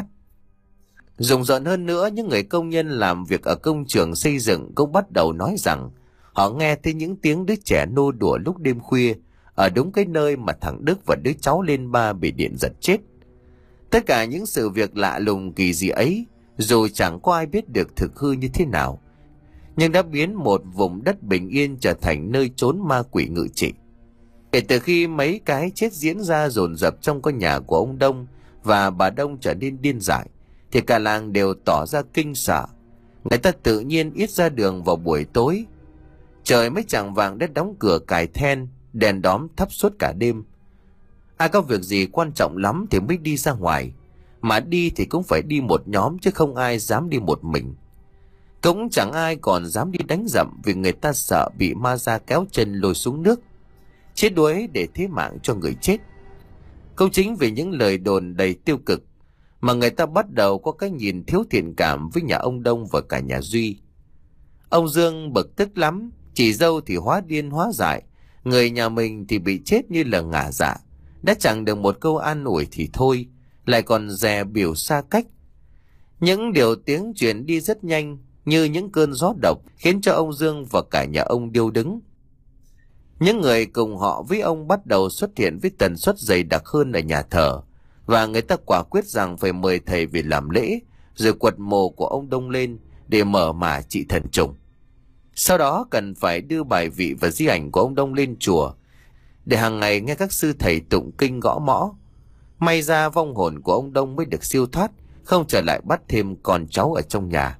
Rùng rợn hơn nữa, những người công nhân làm việc ở công trường xây dựng cũng bắt đầu nói rằng họ nghe thấy những tiếng đứa trẻ nô đùa lúc đêm khuya ở đúng cái nơi mà thằng Đức và đứa cháu lên ba bị điện giật chết. Tất cả những sự việc lạ lùng kỳ dị ấy, dù chẳng có ai biết được thực hư như thế nào, nhưng đã biến một vùng đất bình yên trở thành nơi trốn ma quỷ ngự trị. Kể từ khi mấy cái chết diễn ra dồn dập trong căn nhà của ông Đông và bà Đông trở nên điên dại, thì cả làng đều tỏ ra kinh sợ. Người ta tự nhiên ít ra đường vào buổi tối. Trời mới chạng vạng đã đóng cửa cài then, đèn đóm thắp suốt cả đêm. Ai có việc gì quan trọng lắm thì mới đi ra ngoài, mà đi thì cũng phải đi một nhóm chứ không ai dám đi một mình. Cũng chẳng ai còn dám đi đánh dậm vì người ta sợ bị ma ra kéo chân lôi xuống nước, chết đuối để thế mạng cho người chết. Cũng chính vì những lời đồn đầy tiêu cực mà người ta bắt đầu có cái nhìn thiếu thiện cảm với nhà ông Đông và cả nhà Duy. Ông Dương bực tức lắm, chị dâu thì hóa điên hóa dại, người nhà mình thì bị chết như là ngả dạ. Đã chẳng được một câu an ủi thì thôi, lại còn dè biểu xa cách. Những điều tiếng truyền đi rất nhanh, như những cơn gió độc, khiến cho ông Dương và cả nhà ông điêu đứng. Những người cùng họ với ông bắt đầu xuất hiện với tần suất dày đặc hơn ở nhà thờ, và người ta quả quyết rằng phải mời thầy về làm lễ, rồi quật mồ của ông Đông lên để mở mả trị thần trùng. Sau đó cần phải đưa bài vị và di ảnh của ông Đông lên chùa, để hàng ngày nghe các sư thầy tụng kinh gõ mõ. May ra vong hồn của ông Đông mới được siêu thoát, không trở lại bắt thêm con cháu ở trong nhà.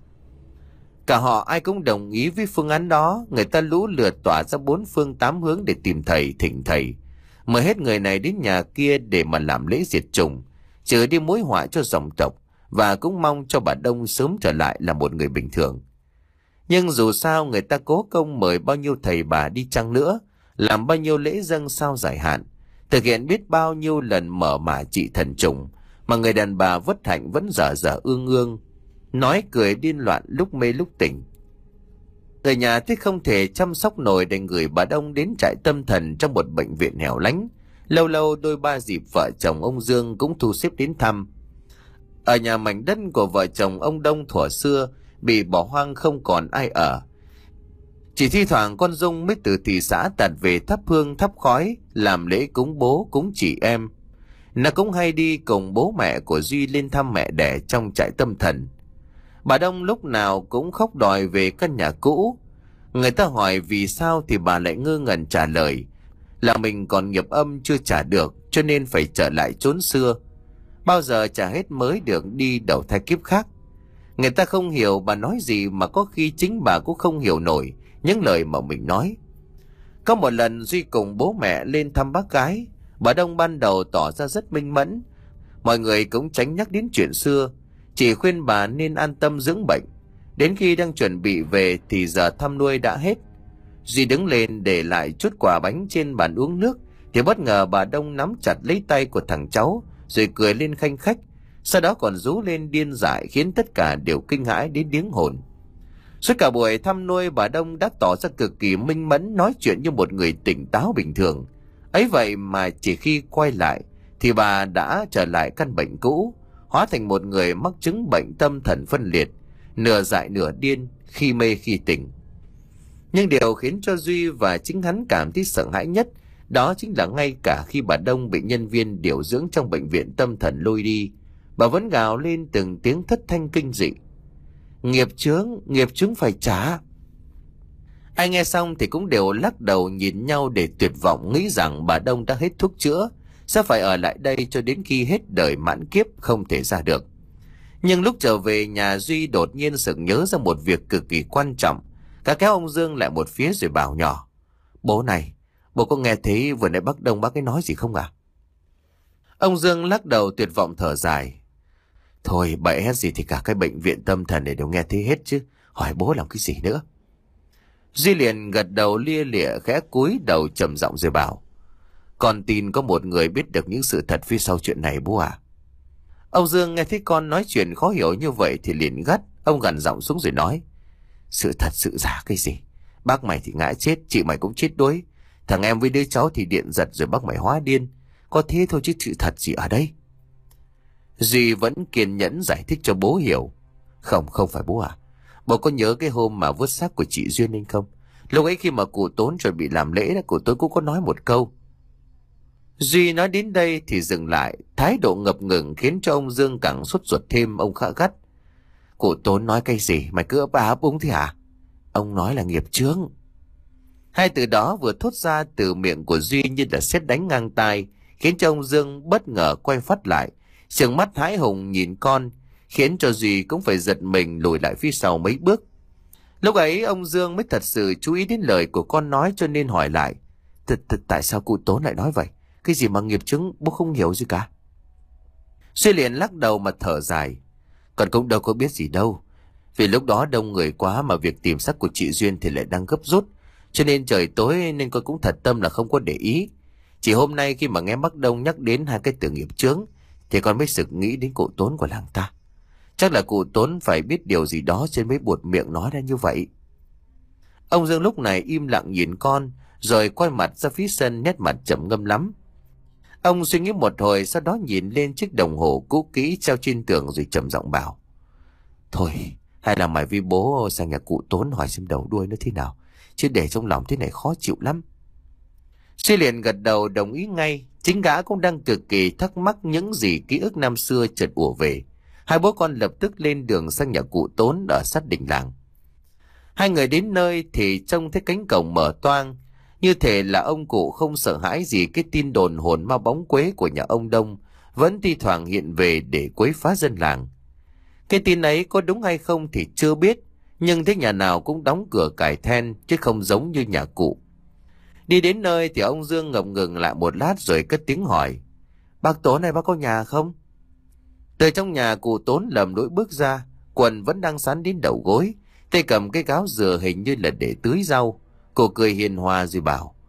Cả họ ai cũng đồng ý với phương án đó. Người ta lũ lượt tỏa ra bốn phương tám hướng để tìm thầy, thỉnh thầy, mời hết người này đến nhà kia để mà làm lễ diệt trùng, trừ đi mối họa cho dòng tộc, và cũng mong cho bà Đông sớm trở lại là một người bình thường. Nhưng dù sao người ta cố công mời bao nhiêu thầy bà đi chăng nữa, làm bao nhiêu lễ dâng sao giải hạn, thực hiện biết bao nhiêu lần mở mả trị thần trùng, mà người đàn bà vất hạnh vẫn dở dở ương ương, nói cười điên loạn lúc mê lúc tỉnh. Người nhà thấy không thể chăm sóc nổi, đành gửi bà Đông đến trại tâm thần trong một bệnh viện hẻo lánh. Lâu lâu đôi ba dịp vợ chồng ông Dương cũng thu xếp đến thăm. Ở nhà mảnh đất của vợ chồng ông Đông thuở xưa bị bỏ hoang không còn ai ở. Chỉ thi thoảng con Dung mới từ thị xã tạt về thắp hương thắp khói, làm lễ cúng bố cúng chị em. Nó cũng hay đi cùng bố mẹ của Duy lên thăm mẹ đẻ trong trại tâm thần. Bà Đông lúc nào cũng khóc đòi về căn nhà cũ. Người ta hỏi vì sao thì bà lại ngơ ngẩn trả lời là mình còn nghiệp âm chưa trả được, cho nên phải trở lại chốn xưa. Bao giờ trả hết mới được đi đầu thai kiếp khác. Người ta không hiểu bà nói gì, mà có khi chính bà cũng không hiểu nổi những lời mà mình nói. Có một lần Duy cùng bố mẹ lên thăm bác gái. Bà Đông ban đầu tỏ ra rất minh mẫn. Mọi người cũng tránh nhắc đến chuyện xưa, chỉ khuyên bà nên an tâm dưỡng bệnh. Đến khi đang chuẩn bị về thì giờ thăm nuôi đã hết. Duy đứng lên để lại chút quả bánh trên bàn uống nước, thì bất ngờ bà Đông nắm chặt lấy tay của thằng cháu rồi cười lên khanh khách, sau đó còn rú lên điên dại khiến tất cả đều kinh hãi đến điếng hồn. Suốt cả buổi thăm nuôi, bà Đông đã tỏ ra cực kỳ minh mẫn, nói chuyện như một người tỉnh táo bình thường. Ấy vậy mà chỉ khi quay lại thì bà đã trở lại căn bệnh cũ, hóa thành một người mắc chứng bệnh tâm thần phân liệt, nửa dại nửa điên, khi mê khi tỉnh. Nhưng điều khiến cho Duy và chính hắn cảm thấy sợ hãi nhất, đó chính là ngay cả khi bà Đông bị nhân viên điều dưỡng trong bệnh viện tâm thần lôi đi, bà vẫn gào lên từng tiếng thất thanh kinh dị: nghiệp chướng, nghiệp chướng phải trả. Ai nghe xong thì cũng đều lắc đầu nhìn nhau để tuyệt vọng, nghĩ rằng bà Đông đã hết thuốc chữa, sẽ phải ở lại đây cho đến khi hết đời mãn kiếp không thể ra được. Nhưng lúc trở về nhà, Duy đột nhiên sực nhớ ra một việc cực kỳ quan trọng. Cả kéo ông Dương lại một phía rồi bảo nhỏ: bố này, bố có nghe thấy vừa nãy bác Đông bác ấy nói gì không à? Ông Dương lắc đầu tuyệt vọng thở dài: thôi bậy hết gì thì cả cái bệnh viện tâm thần này đều nghe thấy hết chứ, hỏi bố làm cái gì nữa. Duy liền gật đầu lia lịa, khẽ cúi đầu trầm giọng rồi bảo: con tin có một người biết được những sự thật phía sau chuyện này bố à. Ông Dương nghe thấy con nói chuyện khó hiểu như vậy thì liền gắt. Ông gằn giọng xuống rồi nói: sự thật sự giả cái gì? Bác mày thì ngã chết, chị mày cũng chết đuối, thằng em với đứa cháu thì điện giật rồi bác mày hóa điên, có thế thôi chứ sự thật gì ở đây. Duy vẫn kiên nhẫn giải thích cho bố hiểu: không, không phải bố à. Bố có nhớ cái hôm mà vớt xác của chị Duyên Ninh không? Lúc ấy khi mà cụ Tốn chuẩn bị làm lễ đó, cụ Tốn cũng có nói một câu. Duy nói đến đây thì dừng lại, thái độ ngập ngừng khiến cho ông Dương càng sốt ruột thêm. Ông khẽ gắt: cụ Tốn nói cái gì mày cứ ấp á ấp úng thế hả? Ông nói là nghiệp chướng. Hai từ đó vừa thốt ra từ miệng của Duy như là sét đánh ngang tai, khiến cho ông Dương bất ngờ quay phát lại, sừng mắt hãi hùng nhìn con, khiến cho Duy cũng phải giật mình lùi lại phía sau mấy bước. Lúc ấy ông Dương mới thật sự chú ý đến lời của con nói, cho nên hỏi lại: tại sao cụ Tốn lại nói vậy? Cái gì mà nghiệp chướng bố không hiểu gì cả. Duy liền lắc đầu mà thở dài: con cũng đâu có biết gì đâu, vì lúc đó đông người quá mà việc tìm xác của chị Duyên thì lại đang gấp rút, cho nên trời tối nên con cũng thật tâm là không có để ý. Chỉ hôm nay khi mà nghe bác Đông nhắc đến hai cái từ nghiệp chướng thì con mới sực nghĩ đến cụ Tốn của làng ta. Chắc là cụ Tốn phải biết điều gì đó trên mới buột miệng nói ra như vậy. Ông Dương lúc này im lặng nhìn con, rồi quay mặt ra phía sân, nét mặt trầm ngâm lắm. Ông suy nghĩ một hồi, sau đó nhìn lên chiếc đồng hồ cũ kỹ treo trên tường rồi trầm giọng bảo: thôi, hay là mày với bố sang nhà cụ Tốn hỏi xem đầu đuôi nó thế nào, chứ để trong lòng thế này khó chịu lắm. Suy liền gật đầu đồng ý ngay. Chính gã cũng đang cực kỳ thắc mắc những gì ký ức năm xưa chợt ùa về. Hai bố con lập tức lên đường sang nhà cụ Tốn ở sát đỉnh làng. Hai người đến nơi thì trông thấy cánh cổng mở toang, như thể là ông cụ không sợ hãi gì cái tin đồn hồn ma bóng quế của nhà ông Đông vẫn thi thoảng hiện về để quấy phá dân làng. Cái tin ấy có đúng hay không thì chưa biết, nhưng thấy nhà nào cũng đóng cửa cài then, chứ không giống như nhà cụ. Đi đến nơi thì ông Dương ngập ngừng lại một lát rồi cất tiếng hỏi: bác Tốn này, bác có nhà không? Từ trong nhà, cụ Tốn lầm lũi bước ra, quần vẫn đang sắn đến đầu gối, tay cầm cái gáo dừa hình như là để tưới rau. Cô cười hiền hòa rồi bảo: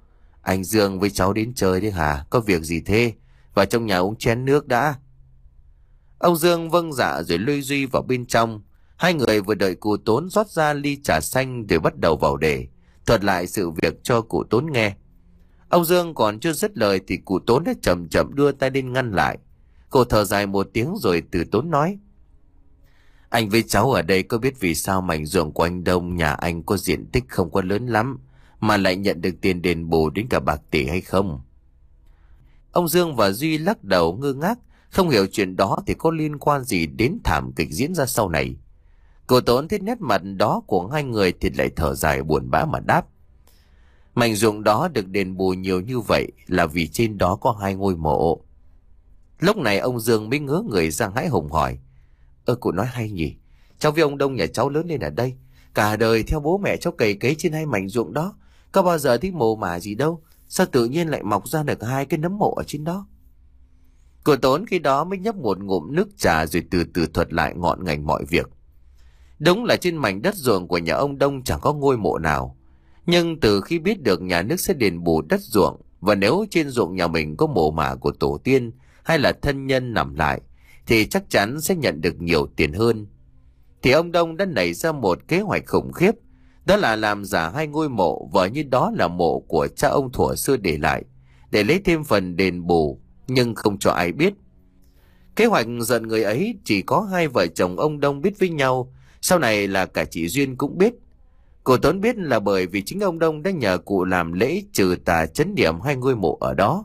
Anh Dương với cháu đến chơi đấy hả? Có việc gì thế? Vào trong nhà uống chén nước đã. Ông Dương vâng dạ rồi lôi Duy vào bên trong. Hai người vừa đợi cụ Tốn rót ra ly trà xanh rồi bắt đầu vào đề, thuật lại sự việc cho cụ Tốn nghe. Ông Dương còn chưa dứt lời thì cụ Tốn đã chậm chậm đưa tay lên ngăn lại. Cô thở dài một tiếng rồi từ tốn nói: Anh với cháu ở đây có biết vì sao mảnh ruộng của anh Đông nhà anh có diện tích không có lớn lắm mà lại nhận được tiền đền bù đến cả bạc tỷ hay không? Ông Dương và Duy lắc đầu ngơ ngác, không hiểu chuyện đó thì có liên quan gì đến thảm kịch diễn ra sau này. Cô Tốn thấy nét mặt đó của hai người thì lại thở dài buồn bã mà đáp: Mảnh ruộng đó được đền bù nhiều như vậy là vì trên đó có hai ngôi mộ. Lúc này ông Dương mới ngớ người ra hãi hùng hỏi: Ơ cụ nói hay nhỉ, cháu với ông Đông nhà cháu lớn lên ở đây, cả đời theo bố mẹ cháu cày cấy trên hai mảnh ruộng đó, có bao giờ thấy mồ mả gì đâu, sao tự nhiên lại mọc ra được hai cái nấm mộ ở trên đó? Cô Tốn khi đó mới nhấp một ngụm nước trà rồi từ từ thuật lại ngọn ngành mọi việc. Đúng là trên mảnh đất ruộng của nhà ông Đông chẳng có ngôi mộ nào, nhưng từ khi biết được nhà nước sẽ đền bù đất ruộng, và nếu trên ruộng nhà mình có mồ mả của tổ tiên hay là thân nhân nằm lại thì chắc chắn sẽ nhận được nhiều tiền hơn, thì ông Đông đã nảy ra một kế hoạch khủng khiếp, đó là làm giả hai ngôi mộ vờ như đó là mộ của cha ông thuở xưa để lại, để lấy thêm phần đền bù nhưng không cho ai biết. Kế hoạch giận người ấy chỉ có hai vợ chồng ông Đông biết với nhau, sau này là cả chị Duyên cũng biết. Cô Tốn biết là bởi vì chính ông Đông đã nhờ cụ làm lễ trừ tà trấn niệm hai ngôi mộ ở đó.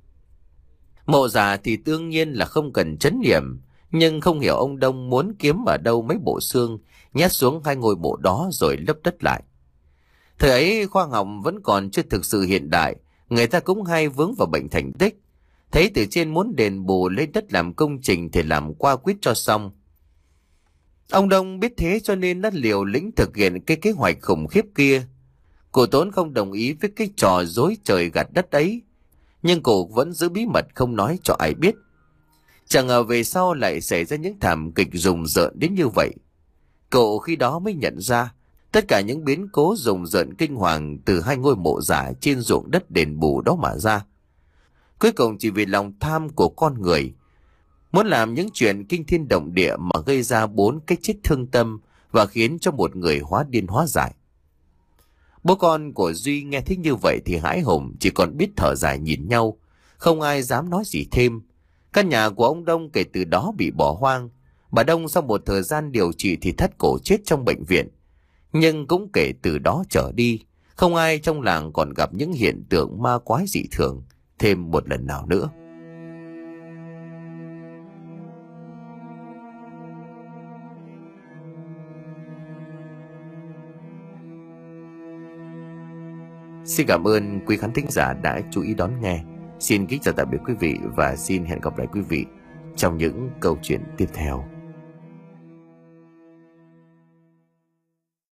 Mộ giả thì đương nhiên là không cần trấn niệm, nhưng không hiểu ông Đông muốn kiếm ở đâu mấy bộ xương nhét xuống hai ngôi mộ đó rồi lấp đất lại. Thời ấy khoa học vẫn còn chưa thực sự hiện đại, người ta cũng hay vướng vào bệnh thành tích. Thấy từ trên muốn đền bù lấy đất làm công trình thì làm qua quýt cho xong. Ông Đông biết thế cho nên đã liều lĩnh thực hiện cái kế hoạch khủng khiếp kia. Cô Tốn không đồng ý với cái trò dối trời gạt đất ấy, nhưng cô vẫn giữ bí mật không nói cho ai biết. Chẳng ngờ về sau lại xảy ra những thảm kịch rùng rợn đến như vậy. Cậu khi đó mới nhận ra tất cả những biến cố rùng rợn kinh hoàng từ hai ngôi mộ giả trên ruộng đất đền bù đó mà ra. Cuối cùng chỉ vì lòng tham của con người, muốn làm những chuyện kinh thiên động địa mà gây ra bốn cái chết thương tâm và khiến cho một người hóa điên hóa dại. Bố con của Duy nghe thích như vậy thì hãi hùng, chỉ còn biết thở dài nhìn nhau, không ai dám nói gì thêm. Căn nhà của ông Đông kể từ đó bị bỏ hoang. Bà Đông sau một thời gian điều trị thì thắt cổ chết trong bệnh viện. Nhưng cũng kể từ đó trở đi, không ai trong làng còn gặp những hiện tượng ma quái dị thường thêm một lần nào nữa. Xin cảm ơn quý khán thính giả đã chú ý đón nghe. Xin kính chào tạm biệt quý vị và xin hẹn gặp lại quý vị trong những câu chuyện tiếp theo.